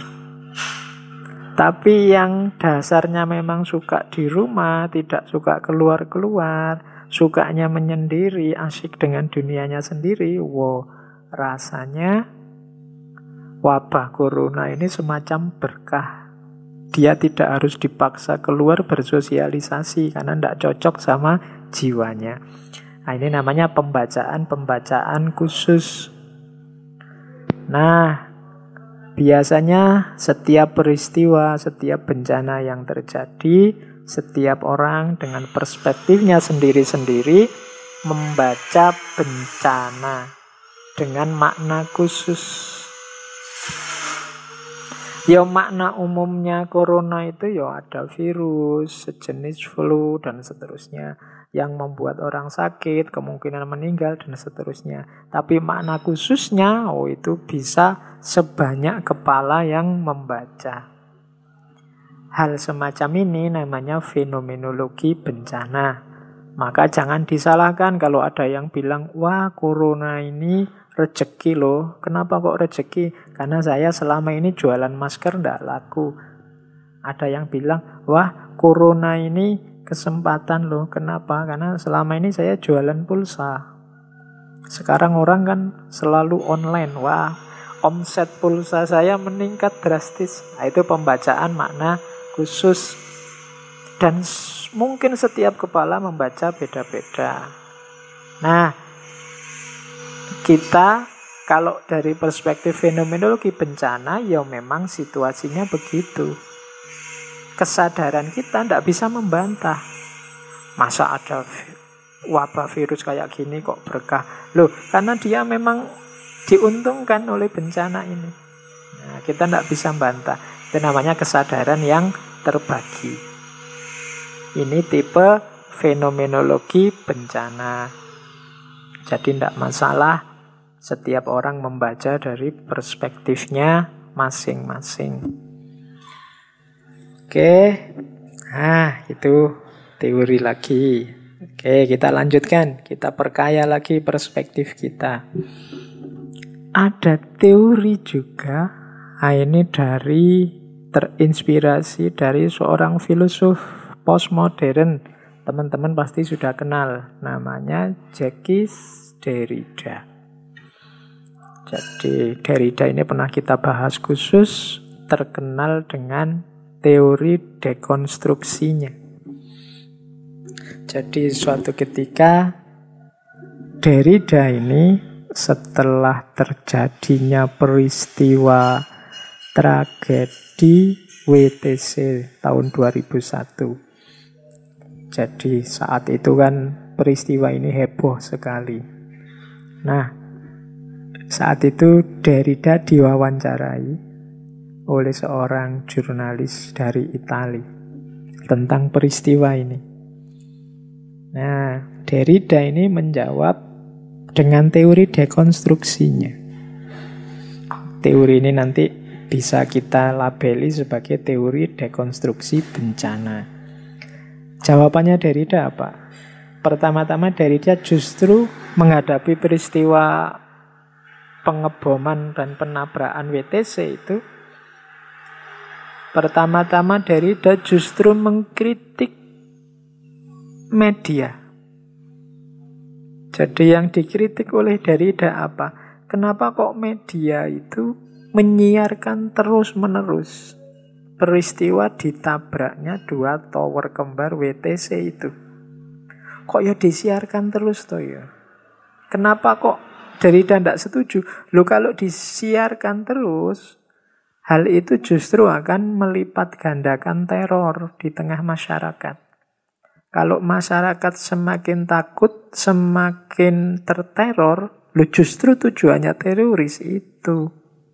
Tapi yang dasarnya memang suka di rumah, tidak suka keluar-keluar, sukanya menyendiri, asyik dengan dunianya sendiri, wow, rasanya wabah corona ini semacam berkah. Dia tidak harus dipaksa keluar bersosialisasi karena tidak cocok sama jiwanya. Nah, ini namanya pembacaan khusus. Nah, biasanya setiap peristiwa, setiap bencana yang terjadi, setiap orang dengan perspektifnya sendiri-sendiri membaca bencana dengan makna khusus. Ya makna umumnya corona itu ya ada virus, sejenis flu dan seterusnya yang membuat orang sakit, kemungkinan meninggal dan seterusnya. Tapi makna khususnya itu bisa sebanyak kepala yang membaca. Hal semacam ini namanya fenomenologi bencana. Maka jangan disalahkan kalau ada yang bilang, wah corona ini rezeki loh. Kenapa kok rezeki? Karena saya selama ini jualan masker tidak laku. Ada yang bilang, wah corona ini kesempatan loh. Kenapa? Karena selama ini saya jualan pulsa. Sekarang orang kan selalu online. Wah, omset pulsa saya meningkat drastis. Nah, itu pembacaan makna khusus. Dan mungkin setiap kepala membaca beda-beda. Nah, kita kalau dari perspektif fenomenologi bencana, ya memang situasinya begitu. Kesadaran kita tidak bisa membantah. Masa ada wabah virus kayak gini kok berkah? Loh, karena dia memang diuntungkan oleh bencana ini. Nah, kita tidak bisa membantah. Itu namanya kesadaran yang terbagi. Ini tipe fenomenologi bencana. Jadi tidak masalah setiap orang membaca dari perspektifnya masing-masing. Oke, nah itu teori lagi. Oke, kita lanjutkan. Kita perkaya lagi perspektif kita. Ada teori juga, ini terinspirasi dari seorang filosof postmodern. Teman-teman pasti sudah kenal. Namanya Jacques Derrida. Jadi Derrida ini pernah kita bahas khusus, terkenal dengan teori dekonstruksinya. Jadi suatu ketika Derrida ini setelah terjadinya peristiwa tragedi WTC tahun 2001. Jadi saat itu kan peristiwa ini heboh sekali. Nah, saat itu Derrida diwawancarai oleh seorang jurnalis dari Italia tentang peristiwa ini. Nah, Derrida ini menjawab dengan teori dekonstruksinya. Teori ini nanti bisa kita labeli sebagai teori dekonstruksi bencana. Jawabannya Derrida apa? Pertama-tama Derrida justru menghadapi peristiwa pengeboman dan penabrakan WTC itu. Pertama-tama Derrida justru mengkritik media. Jadi yang dikritik oleh Derrida apa? Kenapa kok media itu menyiarkan terus-menerus peristiwa ditabraknya 2 tower kembar WTC itu? Kok ya disiarkan terus toh ya? Kenapa kok Derrida tidak setuju? Loh, kalau disiarkan terus, hal itu justru akan melipat gandakan teror di tengah masyarakat. Kalau masyarakat semakin takut, semakin terteror, lo justru tujuannya teroris itu.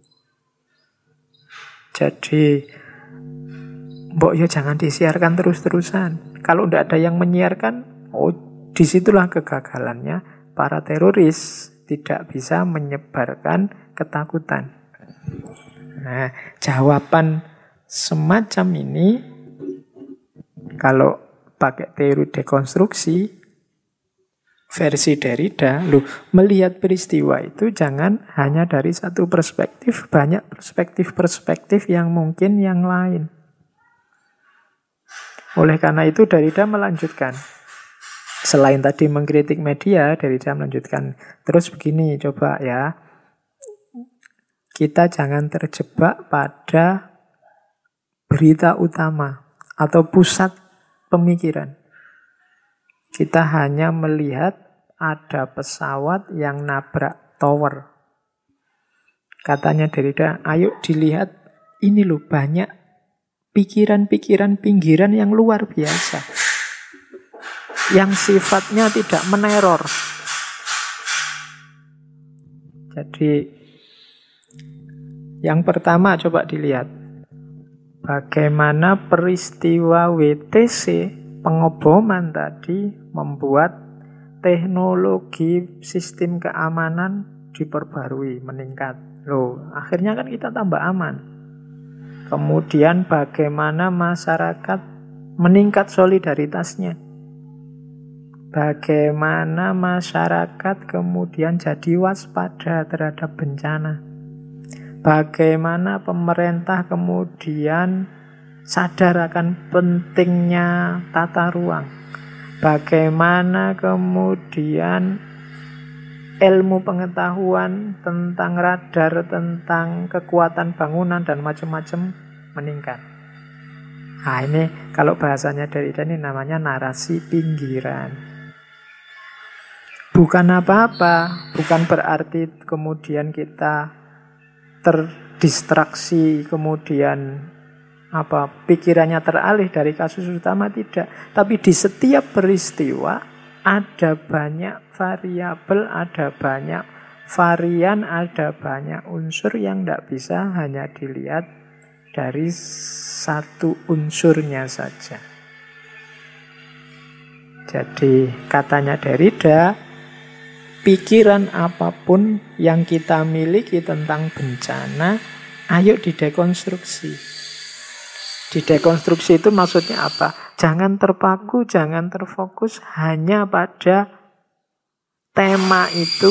Jadi, mbok ya jangan disiarkan terus-terusan. Kalau tidak ada yang menyiarkan, disitulah kegagalannya para teroris. Tidak bisa menyebarkan ketakutan. Nah, jawaban semacam ini, kalau pakai teori dekonstruksi versi Derrida, melihat peristiwa itu jangan hanya dari satu perspektif, banyak perspektif-perspektif yang mungkin yang lain. Oleh karena itu Derrida melanjutkan. Selain tadi mengkritik media, Derrida melanjutkan. Terus begini, coba ya. Kita jangan terjebak pada berita utama atau pusat pemikiran. Kita hanya melihat ada pesawat yang nabrak tower. Katanya Derrida, ayo dilihat ini loh, banyak pikiran-pikiran pinggiran yang luar biasa, yang sifatnya tidak meneror. Jadi yang pertama coba dilihat bagaimana peristiwa WTC, pengeboman tadi, membuat teknologi sistem keamanan diperbarui, meningkat. Loh, akhirnya kan kita tambah aman. Kemudian bagaimana masyarakat meningkat solidaritasnya. Bagaimana masyarakat kemudian jadi waspada terhadap bencana. Bagaimana pemerintah kemudian sadar akan pentingnya tata ruang. Bagaimana kemudian ilmu pengetahuan tentang radar, tentang kekuatan bangunan dan macam-macam meningkat. Nah, ini kalau bahasanya Derrida ini namanya narasi pinggiran. Bukan apa-apa, bukan berarti kemudian kita terdistraksi, kemudian pikirannya teralih dari kasus utama, tidak. Tapi di setiap peristiwa ada banyak variabel, ada banyak varian, ada banyak unsur yang tidak bisa hanya dilihat dari satu unsurnya saja. Jadi katanya Derrida, pikiran apapun yang kita miliki tentang bencana, ayo didekonstruksi. Didekonstruksi itu maksudnya apa? Jangan terpaku, jangan terfokus hanya pada tema itu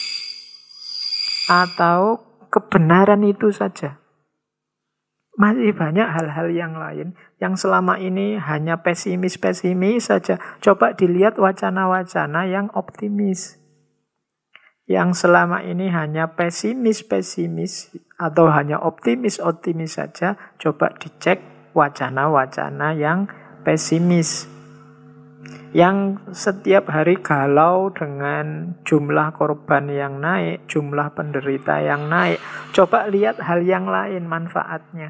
atau kebenaran itu saja. Masih banyak hal-hal yang lain yang selama ini hanya pesimis-pesimis saja. Coba dilihat wacana-wacana yang optimis. Yang selama ini hanya pesimis-pesimis atau hanya optimis-optimis saja, coba dicek wacana-wacana yang pesimis. yang setiap hari galau dengan jumlah korban yang naik, jumlah penderita yang naik. Coba lihat hal yang lain manfaatnya.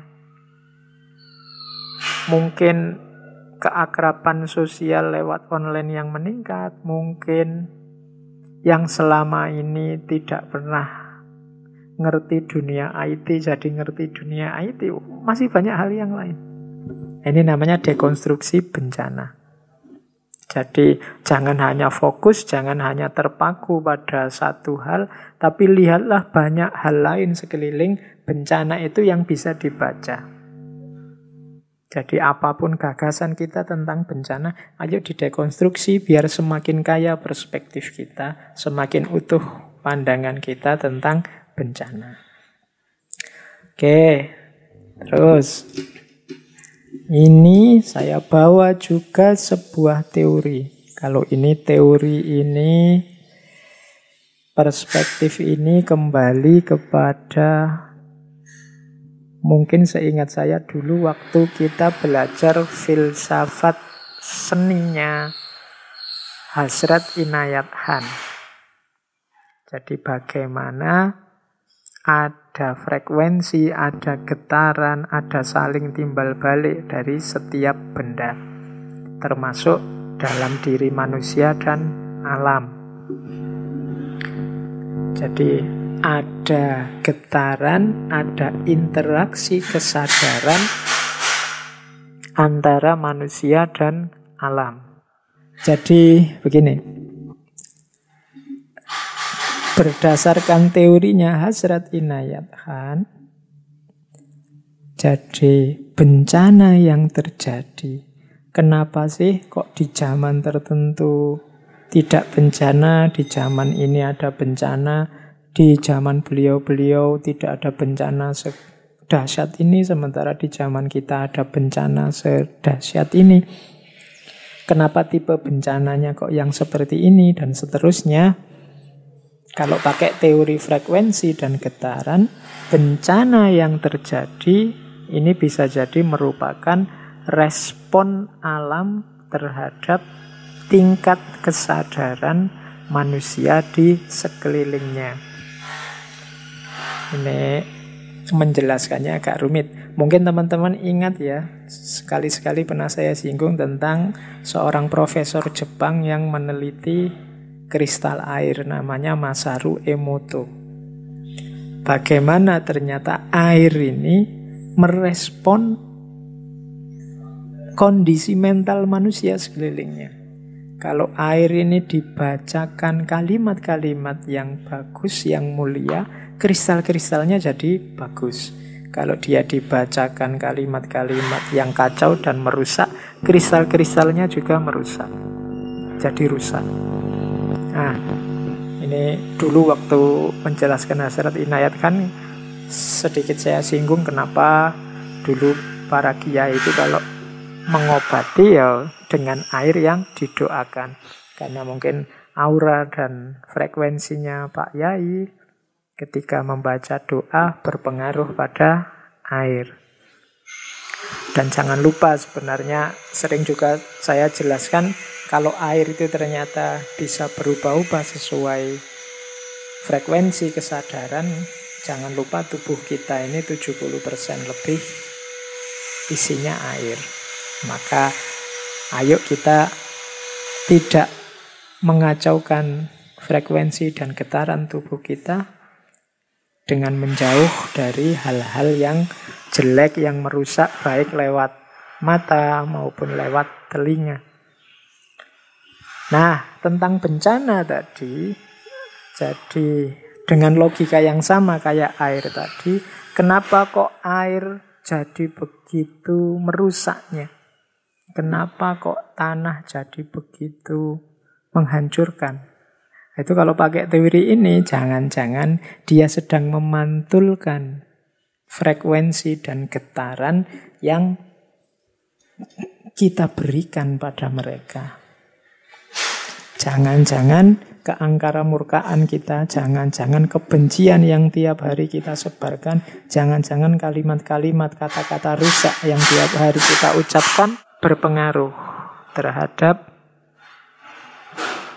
Mungkin keakraban sosial lewat online yang meningkat, mungkin yang selama ini tidak pernah ngerti dunia IT jadi ngerti dunia IT. Masih banyak hal yang lain. Ini namanya dekonstruksi bencana. Jadi jangan hanya fokus, jangan hanya terpaku pada satu hal, tapi lihatlah banyak hal lain sekeliling bencana itu yang bisa dibaca. Jadi apapun gagasan kita tentang bencana, ayo didekonstruksi biar semakin kaya perspektif kita, semakin utuh pandangan kita tentang bencana. Oke, terus ini saya bawa juga sebuah teori. Kalau ini teori ini, perspektif ini kembali kepada mungkin seingat saya dulu waktu kita belajar filsafat seninya Hasrat Inayat Khan. Jadi bagaimana ada frekuensi, ada getaran, ada saling timbal balik dari setiap benda, termasuk dalam diri manusia dan alam. Jadi ada getaran, ada interaksi kesadaran antara manusia dan alam. Jadi begini, berdasarkan teorinya Hasrat Inayat Khan, jadi bencana yang terjadi, kenapa sih kok di zaman tertentu tidak bencana, di zaman ini ada bencana, di zaman beliau-beliau tidak ada bencana sedahsyat ini, sementara di zaman kita ada bencana sedahsyat ini. Kenapa tipe bencananya kok yang seperti ini, dan seterusnya. Kalau pakai teori frekuensi dan getaran, bencana yang terjadi ini bisa jadi merupakan respon alam terhadap tingkat kesadaran manusia di sekelilingnya. Ini menjelaskannya agak rumit. Mungkin teman-teman ingat ya, sekali-sekali pernah saya singgung tentang seorang profesor Jepang yang meneliti kristal air, namanya Masaru Emoto. Bagaimana ternyata air ini merespon kondisi mental manusia sekelilingnya. Kalau air ini dibacakan kalimat-kalimat yang bagus, yang mulia, kristal-kristalnya jadi bagus. Kalau dia dibacakan kalimat-kalimat yang kacau dan merusak, kristal-kristalnya juga merusak, jadi rusak. Nah, ini dulu waktu menjelaskan Hasrat Inayat Khan, sedikit saya singgung kenapa dulu para kiai itu kalau mengobati ya dengan air yang didoakan. Karena mungkin aura dan frekuensinya Pak Yai ketika membaca doa berpengaruh pada air. Dan jangan lupa sebenarnya sering juga saya jelaskan, kalau air itu ternyata bisa berubah-ubah sesuai frekuensi kesadaran, jangan lupa tubuh kita ini 70% lebih isinya air. Maka ayo kita tidak mengacaukan frekuensi dan getaran tubuh kita dengan menjauh dari hal-hal yang jelek, yang merusak, baik lewat mata maupun lewat telinga. Nah, tentang bencana tadi, jadi dengan logika yang sama kayak air tadi, kenapa kok air jadi begitu merusaknya? Kenapa kok tanah jadi begitu menghancurkan? Itu kalau pakai teori ini, jangan-jangan dia sedang memantulkan frekuensi dan getaran yang kita berikan pada mereka. Jangan-jangan keangkara murkaan kita, jangan-jangan kebencian yang tiap hari kita sebarkan, jangan-jangan kalimat-kalimat, kata-kata rusak yang tiap hari kita ucapkan berpengaruh terhadap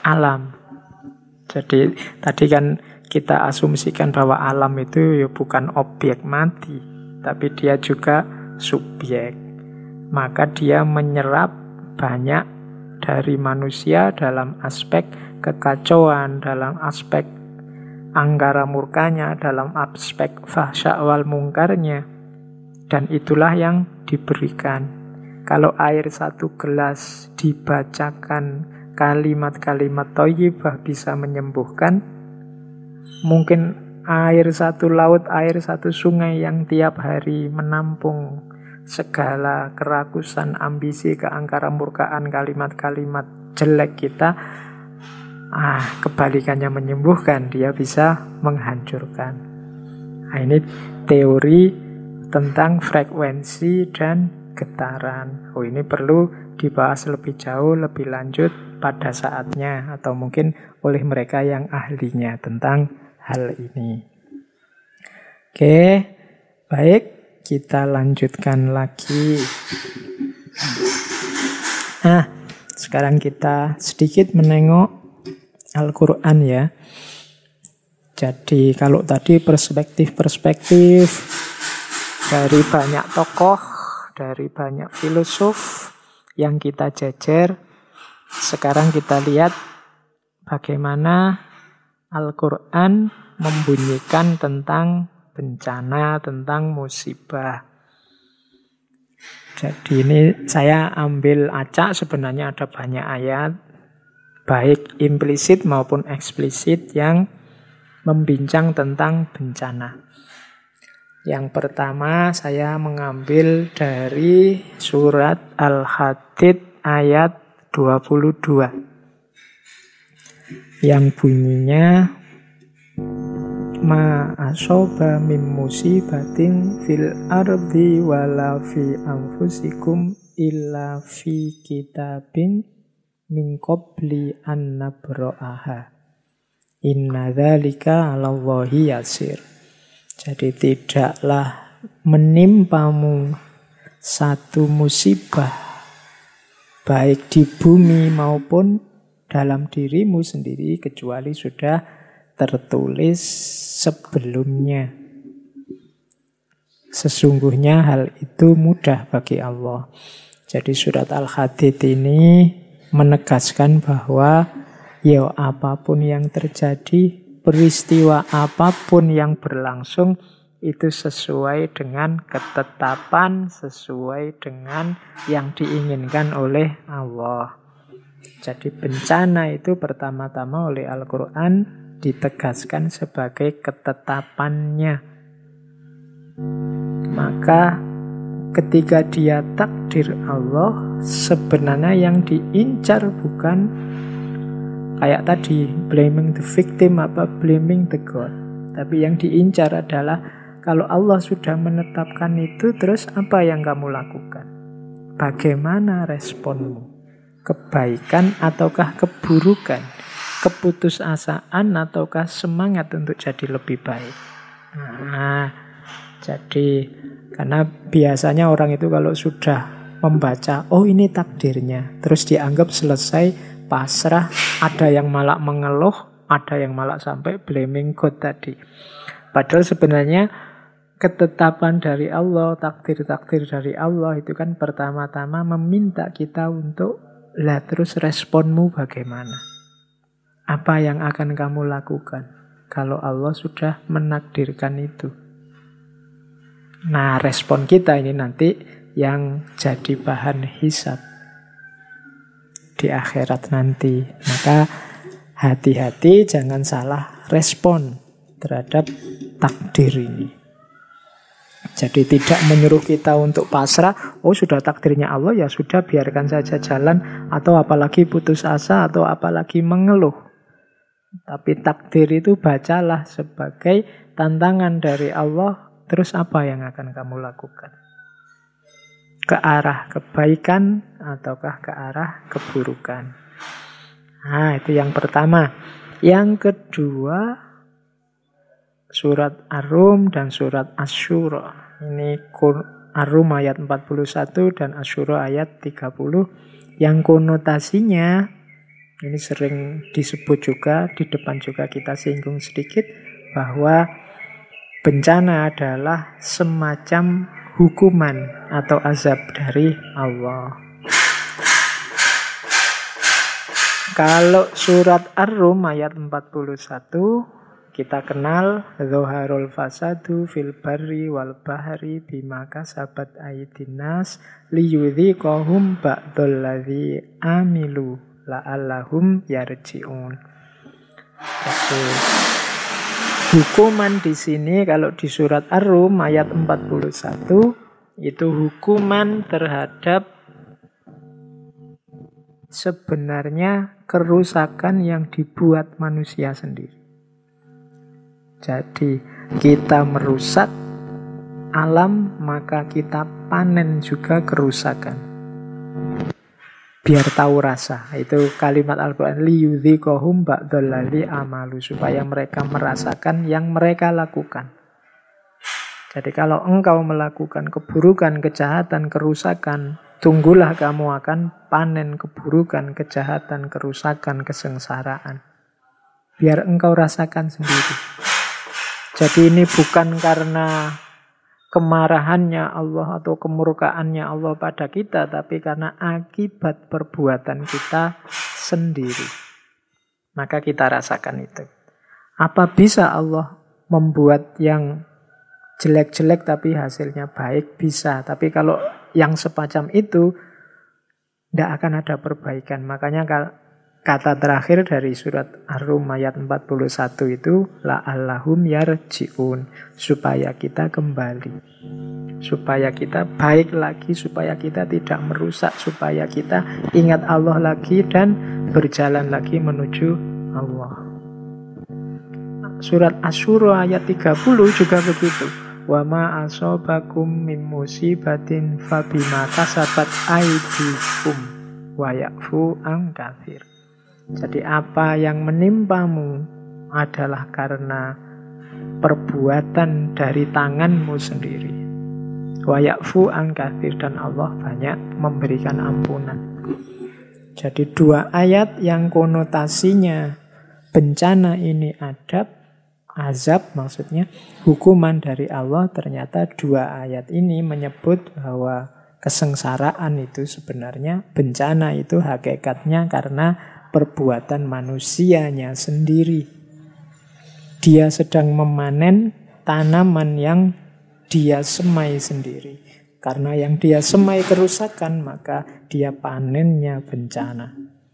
alam. Jadi tadi kan kita asumsikan bahwa alam itu ya bukan objek mati, tapi dia juga subjek. Maka dia menyerap banyak dari manusia dalam aspek kekacauan, dalam aspek anggara murkanya, dalam aspek fahsya wal mungkarnya. Dan itulah yang diberikan. Kalau air satu gelas dibacakan kalimat-kalimat thayyibah bisa menyembuhkan, mungkin air satu laut, air satu sungai yang tiap hari menampung segala kerakusan, ambisi, keangkara murkaan, kalimat-kalimat jelek kita, kebalikannya menyembuhkan, dia bisa menghancurkan. Nah, ini teori tentang frekuensi dan getaran. Ini perlu dibahas lebih jauh, lebih lanjut pada saatnya, atau mungkin oleh mereka yang ahlinya tentang hal ini. Oke, baik, kita lanjutkan lagi. Nah, sekarang kita sedikit menengok Al-Quran ya. Jadi kalau tadi perspektif-perspektif dari banyak tokoh, dari banyak filosof yang kita jejer, sekarang kita lihat bagaimana Al-Quran membunyikan tentang bencana, tentang musibah. Jadi ini saya ambil acak, sebenarnya ada banyak ayat, baik implisit maupun eksplisit, yang membincang tentang bencana. Yang pertama saya mengambil dari surat Al-Hadid ayat 22. Yang bunyinya, ma asoba mim musibatin fil ardi wala fi anfusikum illa fi kitabin min qabli an nabra'aha inna dzalika 'alallahi yasir. Jadi tidaklah menimpamu satu musibah baik di bumi maupun dalam dirimu sendiri kecuali sudah tertulis sebelumnya. Sesungguhnya hal itu mudah bagi Allah. Jadi surat Al-Hadid ini menegaskan bahwa ya apapun yang terjadi, peristiwa apapun yang berlangsung, itu sesuai dengan ketetapan, sesuai dengan yang diinginkan oleh Allah. Jadi bencana itu pertama-tama oleh Al-Quran ditegaskan sebagai ketetapannya. Maka ketika dia takdir Allah, sebenarnya yang diincar bukan kayak tadi blaming the victim blaming the God. Tapi yang diincar adalah kalau Allah sudah menetapkan itu, terus apa yang kamu lakukan? Bagaimana responmu? Kebaikan ataukah keburukan? Keputusasaan ataukah semangat untuk jadi lebih baik? Jadi karena biasanya orang itu kalau sudah membaca, oh ini takdirnya, terus dianggap selesai, pasrah, ada yang malah mengeluh, ada yang malah sampai blaming God tadi. Padahal sebenarnya ketetapan dari Allah, takdir-takdir dari Allah itu kan pertama-tama meminta kita untuk, lah terus responmu bagaimana? Apa yang akan kamu lakukan kalau Allah sudah menakdirkan itu? Nah, respon kita ini nanti yang jadi bahan hisab di akhirat nanti. Maka hati-hati jangan salah respon terhadap takdir ini. Jadi tidak menyuruh kita untuk pasrah, oh sudah takdirnya Allah ya sudah biarkan saja jalan, atau apalagi putus asa, atau apalagi mengeluh. Tapi takdir itu bacalah sebagai tantangan dari Allah, terus apa yang akan kamu lakukan? Ke arah kebaikan ataukah ke arah keburukan? Nah, itu yang pertama. Yang kedua, surat Ar-Rum dan surat Asy-Syura. Ini Ar-Rum ayat 41 dan Asy-Syura ayat 30. Yang konotasinya Ini sering disebut juga, di depan juga kita singgung sedikit, bahwa bencana adalah semacam hukuman atau azab dari Allah. Kalau surat Ar-Rum ayat 41, kita kenal Zoharul fasadu fil barri wal bahri bima kasabat aydin nas liyudhiqahum ba'dalladzi amilu la'allahum yarji'un. Jadi hukuman di sini kalau di surat Ar-Rum ayat 41 itu hukuman terhadap sebenarnya kerusakan yang dibuat manusia sendiri. Jadi kita merusak alam, maka kita panen juga kerusakan. Biar tahu rasa. Itu kalimat Al-Quran. Liyudhiqahum ba'dalladzi amalu. Supaya mereka merasakan yang mereka lakukan. Jadi kalau engkau melakukan keburukan, kejahatan, kerusakan, tunggulah kamu akan panen keburukan, kejahatan, kerusakan, kesengsaraan. Biar engkau rasakan sendiri. Jadi ini bukan karena kemarahannya Allah atau kemurkaannya Allah pada kita, tapi karena akibat perbuatan kita sendiri. Maka kita rasakan itu. Apa bisa Allah membuat yang jelek-jelek tapi hasilnya baik? Bisa. Tapi kalau yang semacam itu, tidak akan ada perbaikan. Makanya kata terakhir dari surat Ar-Rum ayat 41 itu la'allahum yarji'un, supaya kita kembali, supaya kita baik lagi, supaya kita tidak merusak, supaya kita ingat Allah lagi dan berjalan lagi menuju Allah. Surat Asy-Syura ayat 30 juga begitu. Wa ma asobakum min musibatin fabima kasabat aydikum wa ya'fu an katsir. Jadi apa yang menimpamu adalah karena perbuatan dari tanganmu sendiri. Wa ya'fu an katsir, dan Allah banyak memberikan ampunan. Jadi dua ayat yang konotasinya bencana ini azab maksudnya hukuman dari Allah, ternyata dua ayat ini menyebut bahwa kesengsaraan itu sebenarnya, bencana itu hakikatnya karena perbuatan manusianya sendiri. Dia sedang memanen tanaman yang dia semai sendiri. Karena yang dia semai kerusakan, maka dia panennya bencana.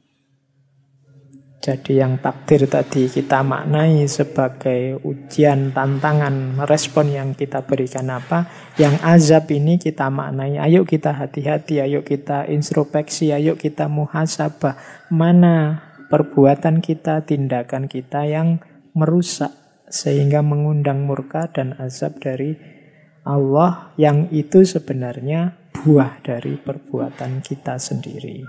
Jadi yang takdir tadi kita maknai sebagai ujian, tantangan, respon yang kita berikan apa. Yang azab ini kita maknai, ayo kita hati-hati, ayo kita introspeksi, ayo kita muhasabah. Mana perbuatan kita, tindakan kita yang merusak sehingga mengundang murka dan azab dari Allah, yang itu sebenarnya buah dari perbuatan kita sendiri.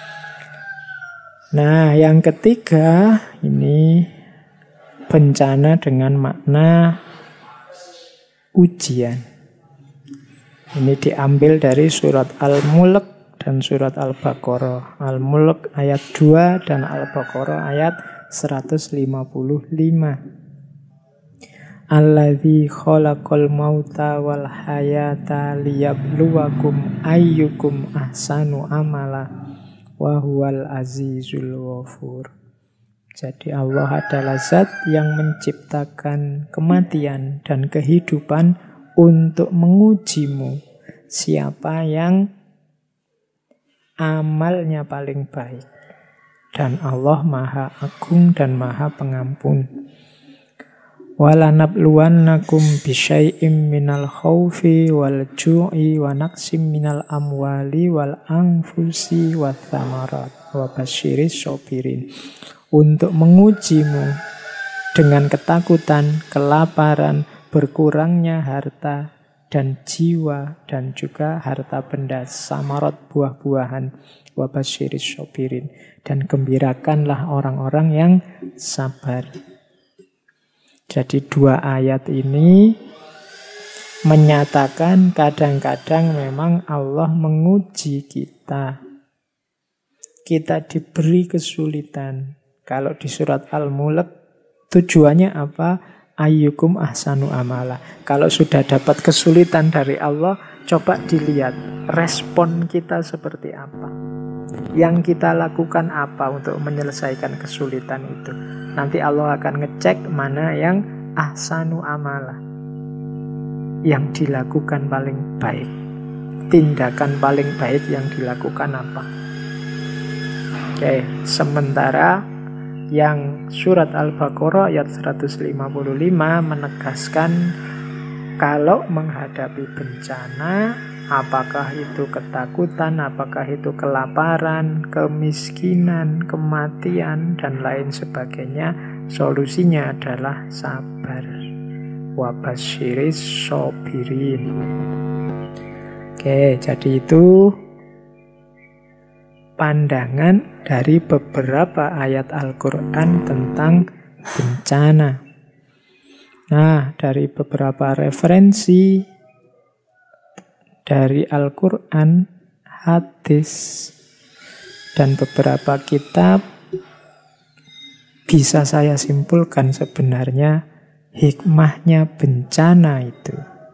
Nah, yang ketiga ini bencana dengan makna ujian. Ini diambil dari surat Al-Mulk dan surat Al-Baqarah. Al-Mulk ayat 2 dan Al-Baqarah ayat 155. Alladzi khalaqal mauta wal hayata liyabluwakum ayyukum ahsanu amala wa huwal azizul ghafur. Jadi Allah adalah zat yang menciptakan kematian dan kehidupan untuk mengujimu, siapa yang amalnya paling baik. Dan Allah Maha Agung dan Maha Pengampun. Walanabluwannakum bisyai'im minal khaufi wal ju'i wa naqsim minal amwali wal anfusi wa thamarat wa basyiris sabirin. Untuk mengujimu dengan ketakutan, kelaparan, berkurangnya harta dan jiwa, dan juga harta benda, samarat, buah-buahan, wa basyiris sabirin, dan gembirakanlah orang-orang yang sabar. Jadi dua ayat ini menyatakan kadang-kadang memang Allah menguji kita. kita diberi kesulitan. Kalau di surat Al-Mulk, tujuannya apa? Ayyukum ahsanu amala. Kalau sudah dapat kesulitan dari Allah, coba dilihat respon kita seperti apa. Yang kita lakukan apa untuk menyelesaikan kesulitan itu. Nanti Allah akan ngecek mana yang ahsanu amala, yang dilakukan paling baik. Tindakan paling baik yang dilakukan apa. Oke, sementara yang surat Al-Baqarah ayat 155 menegaskan kalau menghadapi bencana, apakah itu ketakutan, apakah itu kelaparan, kemiskinan, kematian, dan lain sebagainya, solusinya adalah sabar. Wabasyiris sobirin. Oke, jadi itu pandangan dari beberapa ayat Al-Quran tentang bencana. Nah, dari beberapa referensi dari Al-Quran, hadis, dan beberapa kitab, bisa saya simpulkan sebenarnya hikmahnya bencana itu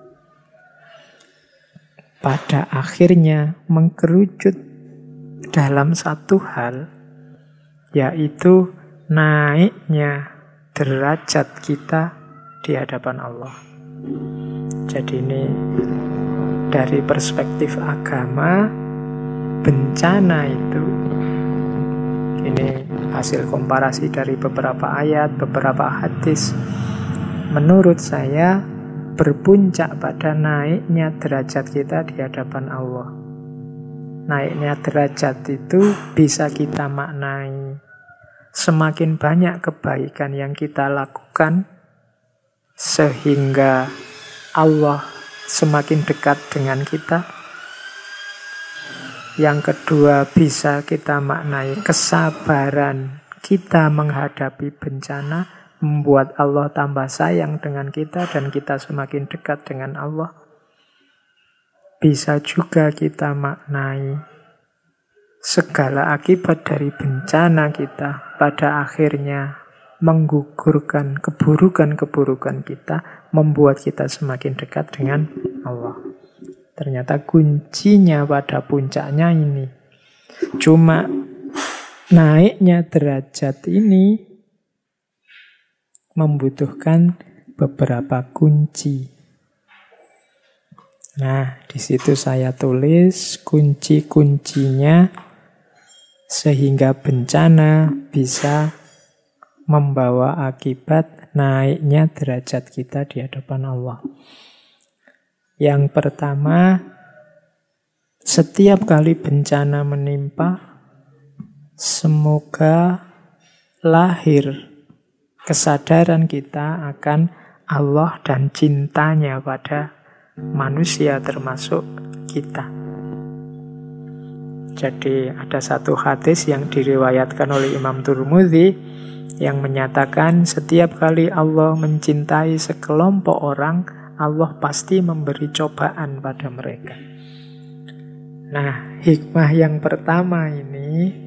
pada akhirnya mengkerucut dalam satu hal, yaitu naiknya derajat kita di hadapan Allah. Jadi ini dari perspektif agama, bencana itu, ini hasil komparasi dari beberapa ayat, beberapa hadis, menurut saya berpuncak pada naiknya derajat kita di hadapan Allah. Naiknya derajat itu bisa kita maknai semakin banyak kebaikan yang kita lakukan sehingga Allah semakin dekat dengan kita. Yang kedua, bisa kita maknai kesabaran kita menghadapi bencana membuat Allah tambah sayang dengan kita dan kita semakin dekat dengan Allah. Bisa juga kita maknai segala akibat dari bencana kita pada akhirnya menggugurkan keburukan-keburukan kita, membuat kita semakin dekat dengan Allah. Ternyata kuncinya pada puncaknya ini. Cuma naiknya derajat ini membutuhkan beberapa kunci. Nah, di situ saya tulis kunci-kuncinya sehingga bencana bisa membawa akibat naiknya derajat kita di hadapan Allah. Yang pertama, setiap kali bencana menimpa, semoga lahir kesadaran kita akan Allah dan cintanya pada manusia termasuk kita. Jadi ada satu hadis yang diriwayatkan oleh Imam Tirmidzi yang menyatakan setiap kali Allah mencintai sekelompok orang, Allah pasti memberi cobaan pada mereka. Nah, hikmah yang pertama ini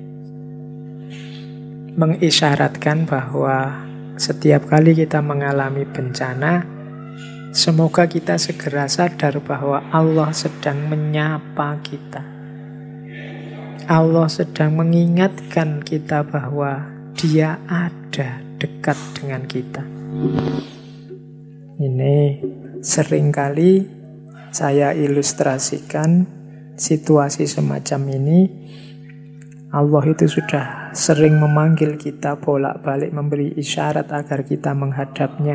mengisyaratkan bahwa setiap kali kita mengalami bencana, semoga kita segera sadar bahwa Allah sedang menyapa kita. Allah sedang mengingatkan kita bahwa Dia ada dekat dengan kita. Ini seringkali saya ilustrasikan situasi semacam ini. Allah itu sudah sering memanggil kita bolak-balik, memberi isyarat agar kita menghadapnya.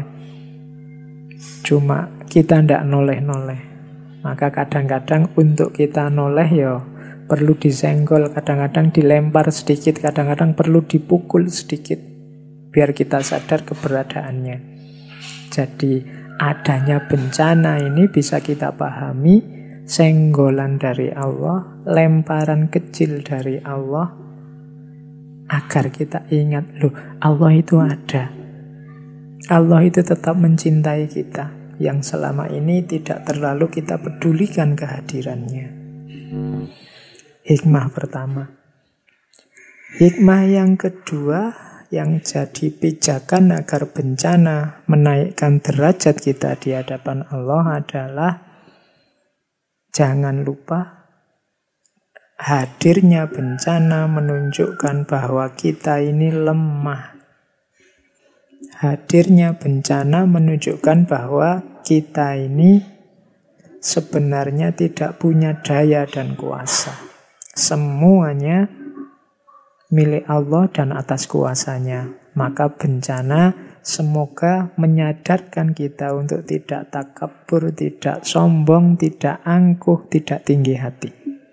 Cuma kita tidak noleh-noleh. Maka kadang-kadang untuk kita noleh ya perlu disenggol, kadang-kadang dilempar sedikit, kadang-kadang perlu dipukul sedikit biar kita sadar keberadaannya. Jadi adanya bencana ini bisa kita pahami senggolan dari Allah, lemparan kecil dari Allah, agar kita ingat, loh, Allah itu ada. Allah itu tetap mencintai kita, yang selama ini tidak terlalu kita pedulikan kehadirannya. Hikmah pertama. Hikmah yang kedua yang jadi pijakan agar bencana menaikkan derajat kita di hadapan Allah adalah jangan lupa hadirnya bencana menunjukkan bahwa kita ini lemah. Hadirnya bencana menunjukkan bahwa kita ini sebenarnya tidak punya daya dan kuasa. Semuanya milik Allah dan atas kuasanya. Maka bencana semoga menyadarkan kita untuk tidak takabur, tidak sombong, tidak angkuh, tidak tinggi hati.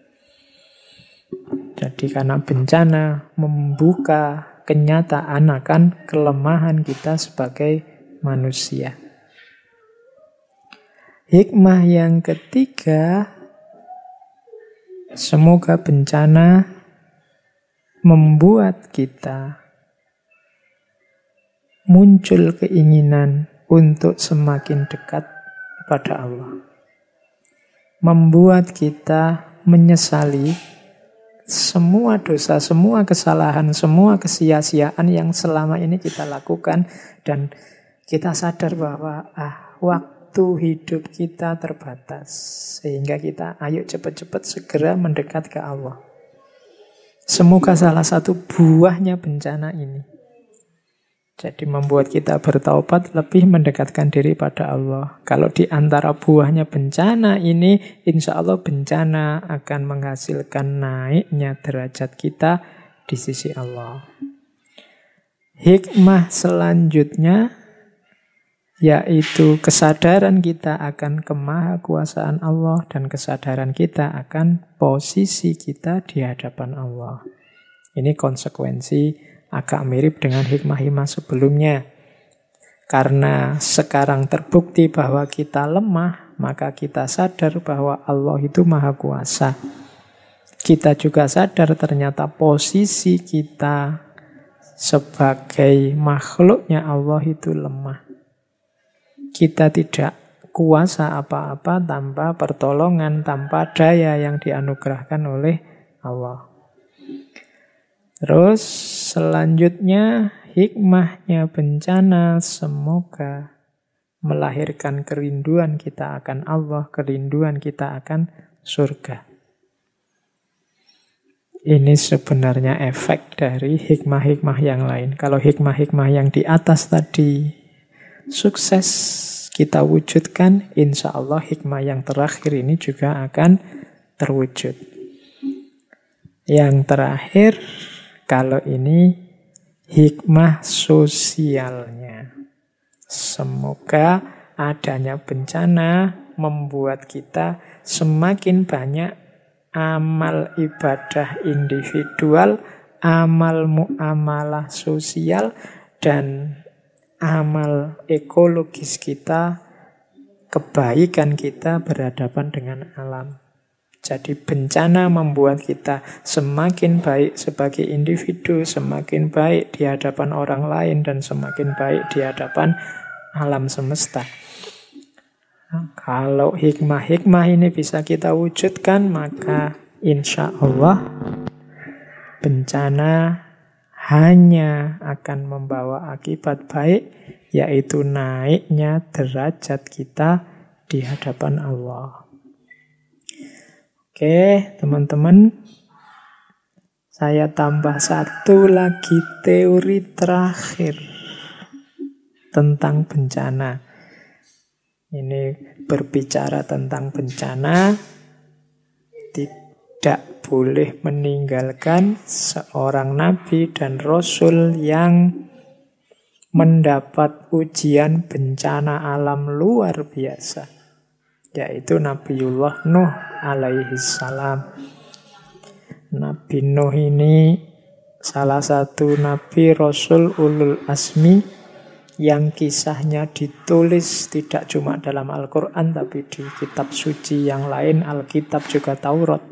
Jadi karena bencana membuka kenyataan akan kelemahan kita sebagai manusia. Hikmah yang ketiga, semoga bencana membuat kita muncul keinginan untuk semakin dekat pada Allah. Membuat kita menyesali semua dosa, semua kesalahan, semua kesia-siaan yang selama ini kita lakukan. Dan kita sadar bahwa waktu hidup kita terbatas. Sehingga kita ayo cepat-cepat segera mendekat ke Allah. Semoga salah satu buahnya bencana ini. Jadi membuat kita bertaubat, lebih mendekatkan diri pada Allah. Kalau di antara buahnya bencana ini, insya Allah bencana akan menghasilkan naiknya derajat kita di sisi Allah. Hikmah selanjutnya, yaitu kesadaran kita akan kemahakuasaan Allah dan kesadaran kita akan posisi kita di hadapan Allah. Ini konsekuensi agak mirip dengan hikmah-hikmah sebelumnya. Karena sekarang terbukti bahwa kita lemah, maka kita sadar bahwa Allah itu maha kuasa. Kita juga sadar ternyata posisi kita sebagai makhluknya Allah itu lemah. Kita tidak kuasa apa-apa tanpa pertolongan, tanpa daya yang dianugerahkan oleh Allah. Terus selanjutnya hikmahnya bencana semoga melahirkan kerinduan kita akan Allah, kerinduan kita akan surga. Ini sebenarnya efek dari hikmah-hikmah yang lain. Kalau hikmah-hikmah yang di atas tadi sukses kita wujudkan, insya Allah hikmah yang terakhir ini juga akan terwujud. Yang terakhir, kalau ini hikmah sosialnya. Semoga adanya bencana membuat kita semakin banyak amal ibadah individual, amal muamalah sosial, dan amal ekologis kita, kebaikan kita berhadapan dengan alam. Jadi bencana membuat kita semakin baik sebagai individu, semakin baik di hadapan orang lain, dan semakin baik di hadapan alam semesta. Nah, kalau hikmah-hikmah ini bisa kita wujudkan, maka insya Allah bencana hanya akan membawa akibat baik, yaitu naiknya derajat kita di hadapan Allah. Oke, teman-teman, saya tambah satu lagi teori terakhir tentang bencana. Ini berbicara tentang bencana, tidak boleh meninggalkan seorang nabi dan rasul yang mendapat ujian bencana alam luar biasa, yaitu Nabiullah Nuh alaihi salam. Nabi Nuh ini salah satu nabi rasul ulul asmi yang kisahnya ditulis tidak cuma dalam Al-Quran tapi di kitab suci yang lain, Alkitab juga Taurat.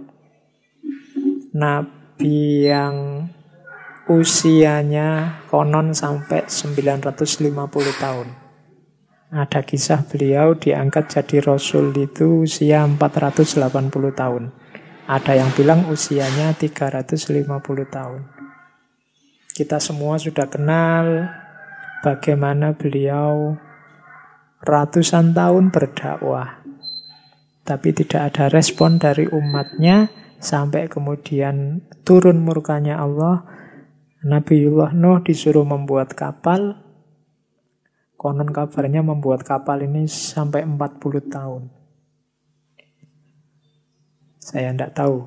Nabi yang usianya konon sampai 950 tahun. Ada kisah beliau diangkat jadi rasul itu usia 480 tahun. Ada yang bilang usianya 350 tahun. Kita semua sudah kenal bagaimana beliau ratusan tahun berdakwah, tapi tidak ada respon dari umatnya, sampai kemudian turun murkanya Allah. Nabiullah Nuh disuruh membuat kapal. Konon kabarnya membuat kapal ini sampai 40 tahun. Saya tidak tahu.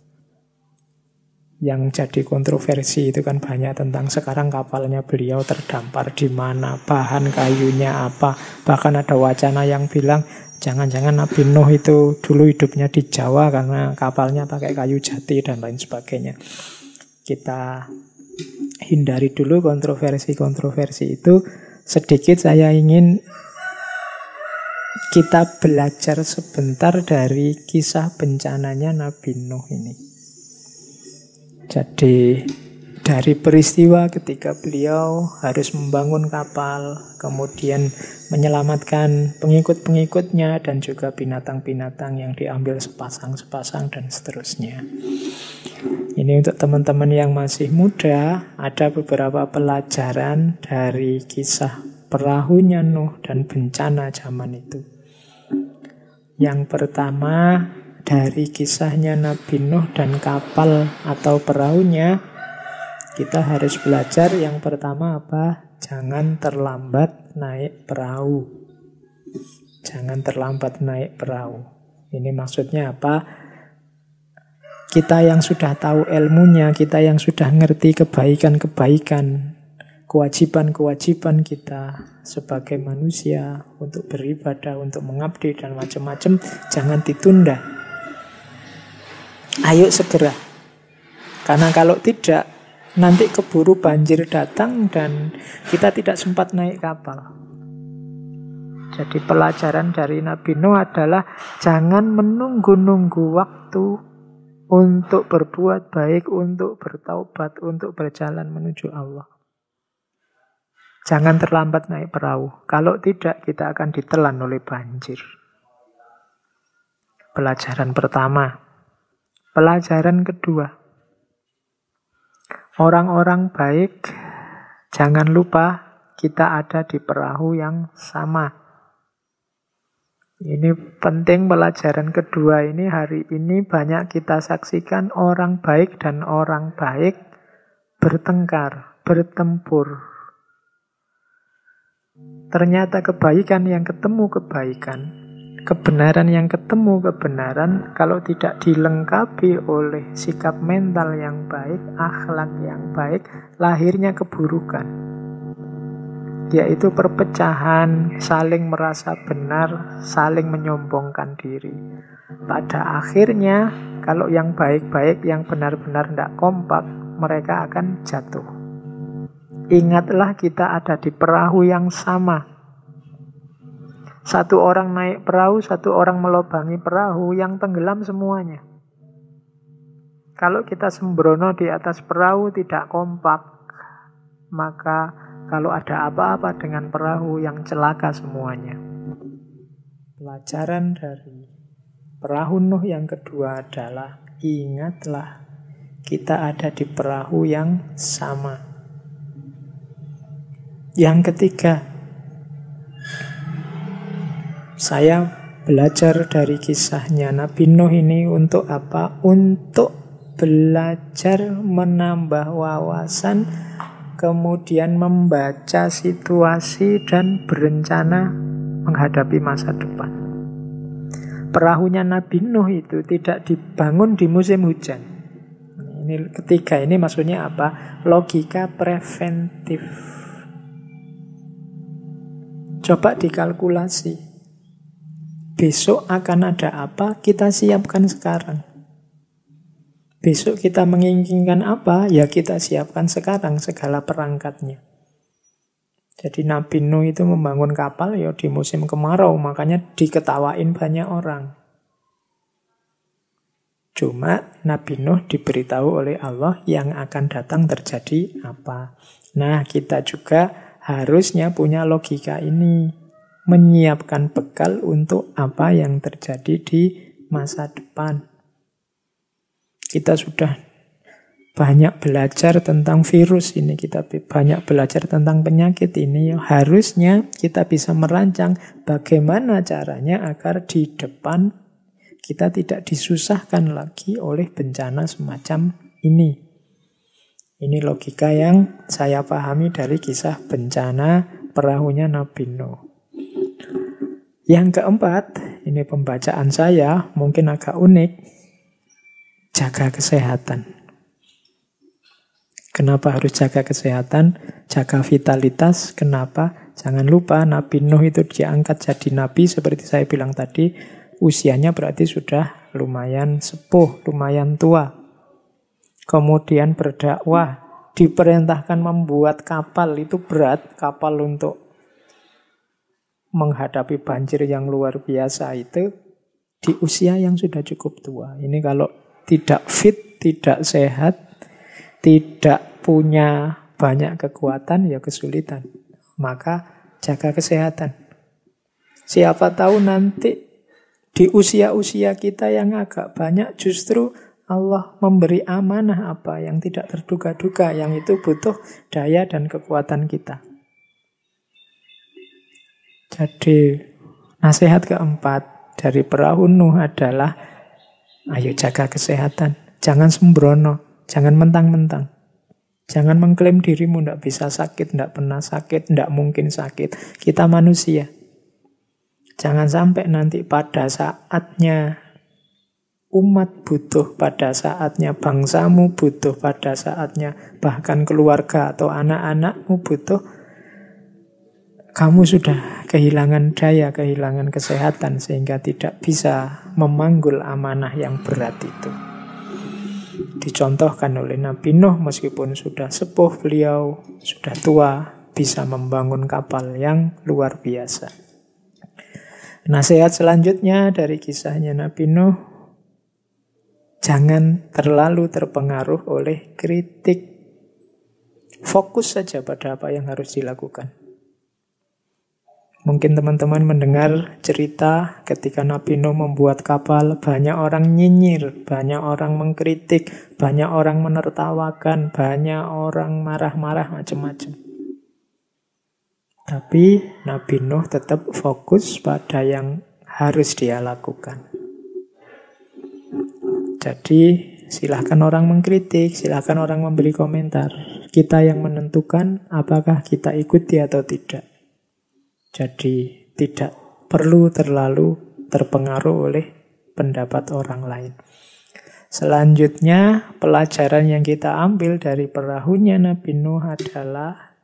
Yang jadi kontroversi itu kan banyak tentang sekarang kapalnya beliau terdampar di mana, bahan kayunya apa. Bahkan ada wacana yang bilang jangan-jangan Nabi Nuh itu dulu hidupnya di Jawa karena kapalnya pakai kayu jati dan lain sebagainya. Kita hindari dulu kontroversi-kontroversi itu. Sedikit saya ingin kita belajar sebentar dari kisah bencananya Nabi Nuh ini. Jadi dari peristiwa ketika beliau harus membangun kapal, kemudian menyelamatkan pengikut-pengikutnya dan juga binatang-binatang yang diambil sepasang-sepasang dan seterusnya. Ini untuk teman-teman yang masih muda, ada beberapa pelajaran dari kisah perahunya Nuh dan bencana zaman itu. Yang pertama, dari kisahnya Nabi Nuh dan kapal atau perahunya, kita harus belajar yang pertama apa? Jangan terlambat naik perahu. Jangan terlambat naik perahu. Ini maksudnya apa? Kita yang sudah tahu ilmunya, kita yang sudah ngerti kebaikan-kebaikan, kewajiban-kewajiban kita sebagai manusia untuk beribadah, untuk mengabdi dan macam-macam, jangan ditunda. Ayo segera. Karena kalau tidak, nanti keburu banjir datang dan kita tidak sempat naik kapal. Jadi pelajaran dari Nabi Nuh adalah jangan menunggu-nunggu waktu untuk berbuat baik, untuk bertaubat, untuk berjalan menuju Allah. Jangan terlambat naik perahu. Kalau tidak, kita akan ditelan oleh banjir. Pelajaran pertama. Pelajaran kedua. Orang-orang baik, jangan lupa kita ada di perahu yang sama. Ini penting, pelajaran kedua ini hari ini banyak kita saksikan orang baik dan orang baik bertengkar, bertempur. Ternyata kebaikan yang ketemu kebaikan, kebenaran yang ketemu kebenaran, kalau tidak dilengkapi oleh sikap mental yang baik, akhlak yang baik, lahirnya keburukan. Yaitu perpecahan, saling merasa benar, saling menyombongkan diri. Pada akhirnya, kalau yang baik-baik, yang benar-benar tidak kompak, mereka akan jatuh. Ingatlah kita ada di perahu yang sama. Satu orang naik perahu, satu orang melobangi perahu, yang tenggelam semuanya. Kalau kita sembrono di atas perahu tidak kompak, maka kalau ada apa-apa dengan perahu yang celaka semuanya. Pelajaran dari perahu Nuh yang kedua adalah ingatlah kita ada di perahu yang sama. Yang ketiga, saya belajar dari kisahnya Nabi Nuh ini untuk apa? Untuk belajar menambah wawasan, kemudian membaca situasi dan berencana menghadapi masa depan. Perahunya Nabi Nuh itu tidak dibangun di musim hujan. Ini ketiga, ini maksudnya apa? Logika preventif. Coba dikalkulasi. Besok akan ada apa, kita siapkan sekarang. Besok kita menginginkan apa, ya kita siapkan sekarang segala perangkatnya. Jadi Nabi Nuh itu membangun kapal ya di musim kemarau, makanya diketawain banyak orang. Cuma Nabi Nuh diberitahu oleh Allah yang akan datang terjadi apa. Nah, kita juga harusnya punya logika ini, menyiapkan bekal untuk apa yang terjadi di masa depan. Kita sudah banyak belajar tentang virus ini, kita banyak belajar tentang penyakit ini. Harusnya kita bisa merancang bagaimana caranya agar di depan kita tidak disusahkan lagi oleh bencana semacam ini. Ini logika yang saya pahami dari kisah bencana perahunya Nabi Nuh. Yang keempat, ini pembacaan saya mungkin agak unik, jaga kesehatan. Kenapa harus jaga kesehatan? Jaga vitalitas. Kenapa? Jangan lupa Nabi Nuh itu diangkat jadi nabi seperti saya bilang tadi. Usianya berarti sudah lumayan sepuh, lumayan tua. Kemudian berdakwah. Diperintahkan membuat kapal, itu berat. Kapal untuk menghadapi banjir yang luar biasa itu di usia yang sudah cukup tua. Ini kalau tidak fit, tidak sehat, tidak punya banyak kekuatan, ya kesulitan. Maka jaga kesehatan. Siapa tahu nanti di usia-usia kita yang agak banyak justru Allah memberi amanah apa yang tidak terduga-duga, yang itu butuh daya dan kekuatan kita. Jadi nasihat keempat dari perahu Nuh adalah ayo jaga kesehatan. Jangan sembrono, jangan mentang-mentang. Jangan mengklaim dirimu tidak bisa sakit, tidak pernah sakit, tidak mungkin sakit. Kita manusia. Jangan sampai nanti pada saatnya umat butuh, pada saatnya bangsamu butuh, pada saatnya bahkan keluarga atau anak-anakmu butuh, kamu sudah kehilangan daya, kehilangan kesehatan sehingga tidak bisa memanggul amanah yang berat itu. Dicontohkan oleh Nabi Nuh, meskipun sudah sepuh beliau, sudah tua, bisa membangun kapal yang luar biasa. Nasihat selanjutnya dari kisahnya Nabi Nuh, jangan terlalu terpengaruh oleh kritik. Fokus saja pada apa yang harus dilakukan. Mungkin teman-teman mendengar cerita ketika Nabi Nuh membuat kapal, banyak orang nyinyir, banyak orang mengkritik, banyak orang menertawakan, banyak orang marah-marah macam-macam. Tapi Nabi Nuh tetap fokus pada yang harus dia lakukan. Jadi silahkan orang mengkritik, silahkan orang memberi komentar. Kita yang menentukan apakah kita ikuti atau tidak. Jadi tidak perlu terlalu terpengaruh oleh pendapat orang lain. Selanjutnya, pelajaran yang kita ambil dari perahunya Nabi Nuh adalah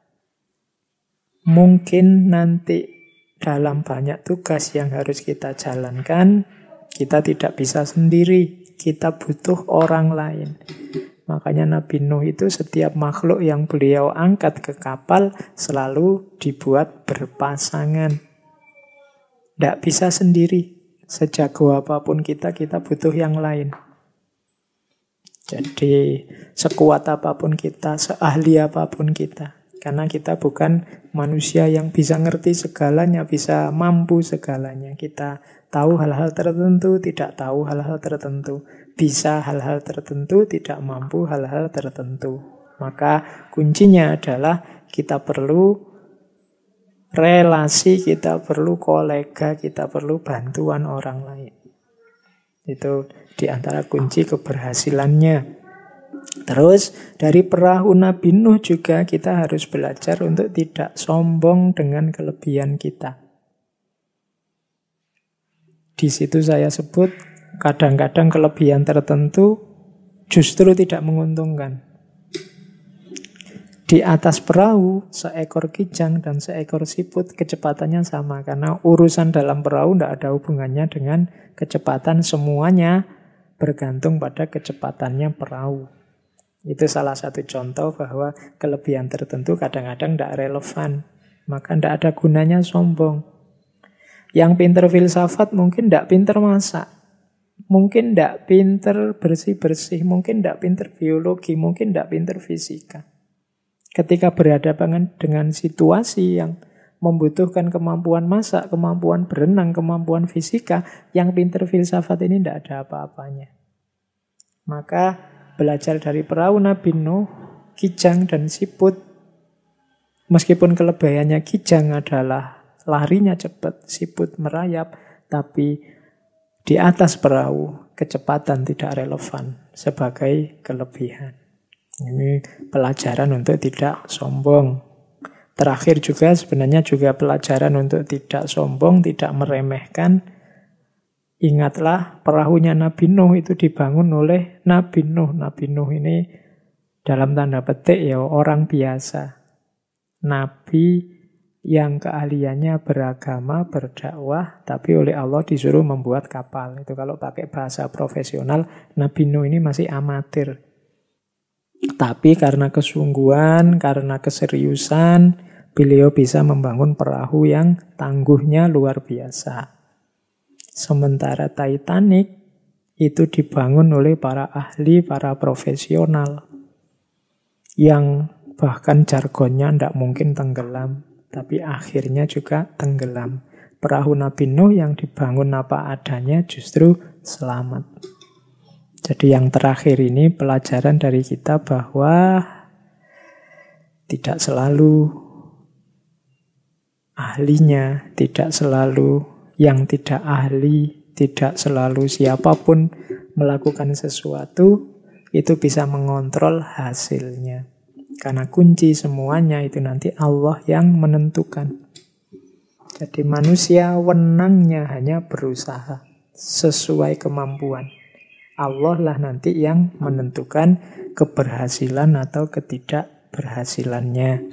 mungkin nanti dalam banyak tugas yang harus kita jalankan, kita tidak bisa sendiri, kita butuh orang lain. Makanya Nabi Nuh itu setiap makhluk yang beliau angkat ke kapal selalu dibuat berpasangan. Tidak bisa sendiri. Sejago apapun kita butuh yang lain. Jadi sekuat apapun kita, seahli apapun kita. Karena kita bukan manusia yang bisa ngerti segalanya, bisa mampu segalanya. Kita tahu hal-hal tertentu, tidak tahu hal-hal tertentu. Bisa hal-hal tertentu, tidak mampu hal-hal tertentu. Maka kuncinya adalah kita perlu relasi, kita perlu kolega, kita perlu bantuan orang lain. Itu di antara kunci keberhasilannya. Terus dari perahu Nabi Nuh juga kita harus belajar untuk tidak sombong dengan kelebihan kita. Di situ saya sebut kadang-kadang kelebihan tertentu justru tidak menguntungkan. Di atas perahu, seekor kijang dan seekor siput kecepatannya sama. Karena urusan dalam perahu tidak ada hubungannya dengan kecepatan. Semuanya bergantung pada kecepatannya perahu. Itu salah satu contoh bahwa kelebihan tertentu kadang-kadang tidak relevan. Maka tidak ada gunanya sombong. Yang pinter filsafat mungkin tidak pinter masak. Mungkin tidak pinter bersih-bersih, mungkin tidak pinter biologi, mungkin tidak pinter fisika. Ketika berhadapan dengan situasi yang membutuhkan kemampuan masak, kemampuan berenang, kemampuan fisika, yang pinter filsafat ini tidak ada apa-apanya. Maka belajar dari perahu Nabi Nuh, Kijang dan Siput. Meskipun kelebihannya Kijang adalah larinya cepat, Siput merayap, tapi di atas perahu kecepatan tidak relevan sebagai kelebihan. Ini pelajaran untuk tidak sombong. Terakhir juga sebenarnya juga pelajaran untuk tidak sombong, tidak meremehkan. Ingatlah perahunya Nabi Nuh itu dibangun oleh Nabi Nuh. Nabi Nuh ini dalam tanda petik ya orang biasa. Nabi yang keahliannya beragama, berdakwah, tapi oleh Allah disuruh membuat kapal. Itu kalau pakai bahasa profesional, Nabi Nuh ini masih amatir. Tapi karena kesungguhan, karena keseriusan, beliau bisa membangun perahu yang tangguhnya luar biasa. Sementara Titanic itu dibangun oleh para ahli, para profesional, yang bahkan jargonnya tidak mungkin tenggelam, tapi akhirnya juga tenggelam. Perahu Nabi Nuh yang dibangun apa adanya justru selamat. Jadi yang terakhir ini pelajaran dari kita bahwa tidak selalu ahlinya, tidak selalu yang tidak ahli, tidak selalu siapapun melakukan sesuatu itu bisa mengontrol hasilnya. Karena kunci semuanya itu nanti Allah yang menentukan. Jadi manusia wenangnya hanya berusaha sesuai kemampuan. Allah lah nanti yang menentukan keberhasilan atau ketidakberhasilannya.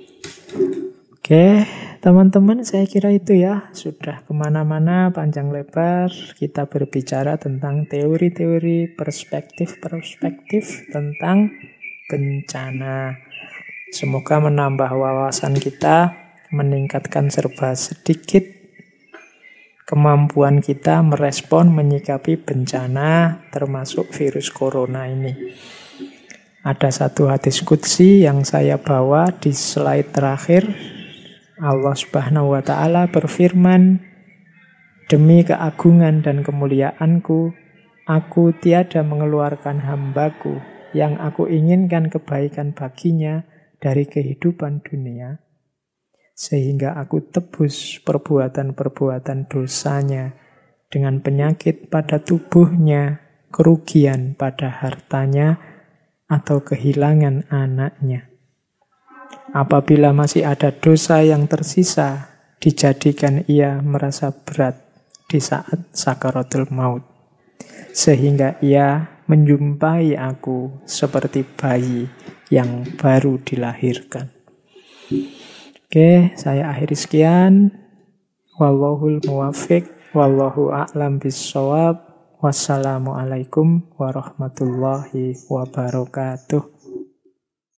Oke, teman-teman, saya kira itu ya. Sudah kemana-mana panjang lebar kita berbicara tentang teori-teori, perspektif-perspektif tentang bencana. Semoga menambah wawasan kita, meningkatkan serba sedikit kemampuan kita merespon, menyikapi bencana, termasuk virus corona ini. Ada satu hadis qudsi yang saya bawa di slide terakhir. Allah Subhanahu wa Ta'ala berfirman, "Demi keagungan dan kemuliaanku, aku tiada mengeluarkan hambaku yang aku inginkan kebaikan baginya dari kehidupan dunia, sehingga aku tebus perbuatan-perbuatan dosanya dengan penyakit pada tubuhnya, kerugian pada hartanya, atau kehilangan anaknya. Apabila masih ada dosa yang tersisa, dijadikan ia merasa berat di saat sakaratul maut, sehingga ia menjumpai aku seperti bayi yang baru dilahirkan." Oke, saya akhiri sekian. Wallahul muwaffiq, wallahu a'lam bissawab. Wassalamualaikum warahmatullahi wabarakatuh.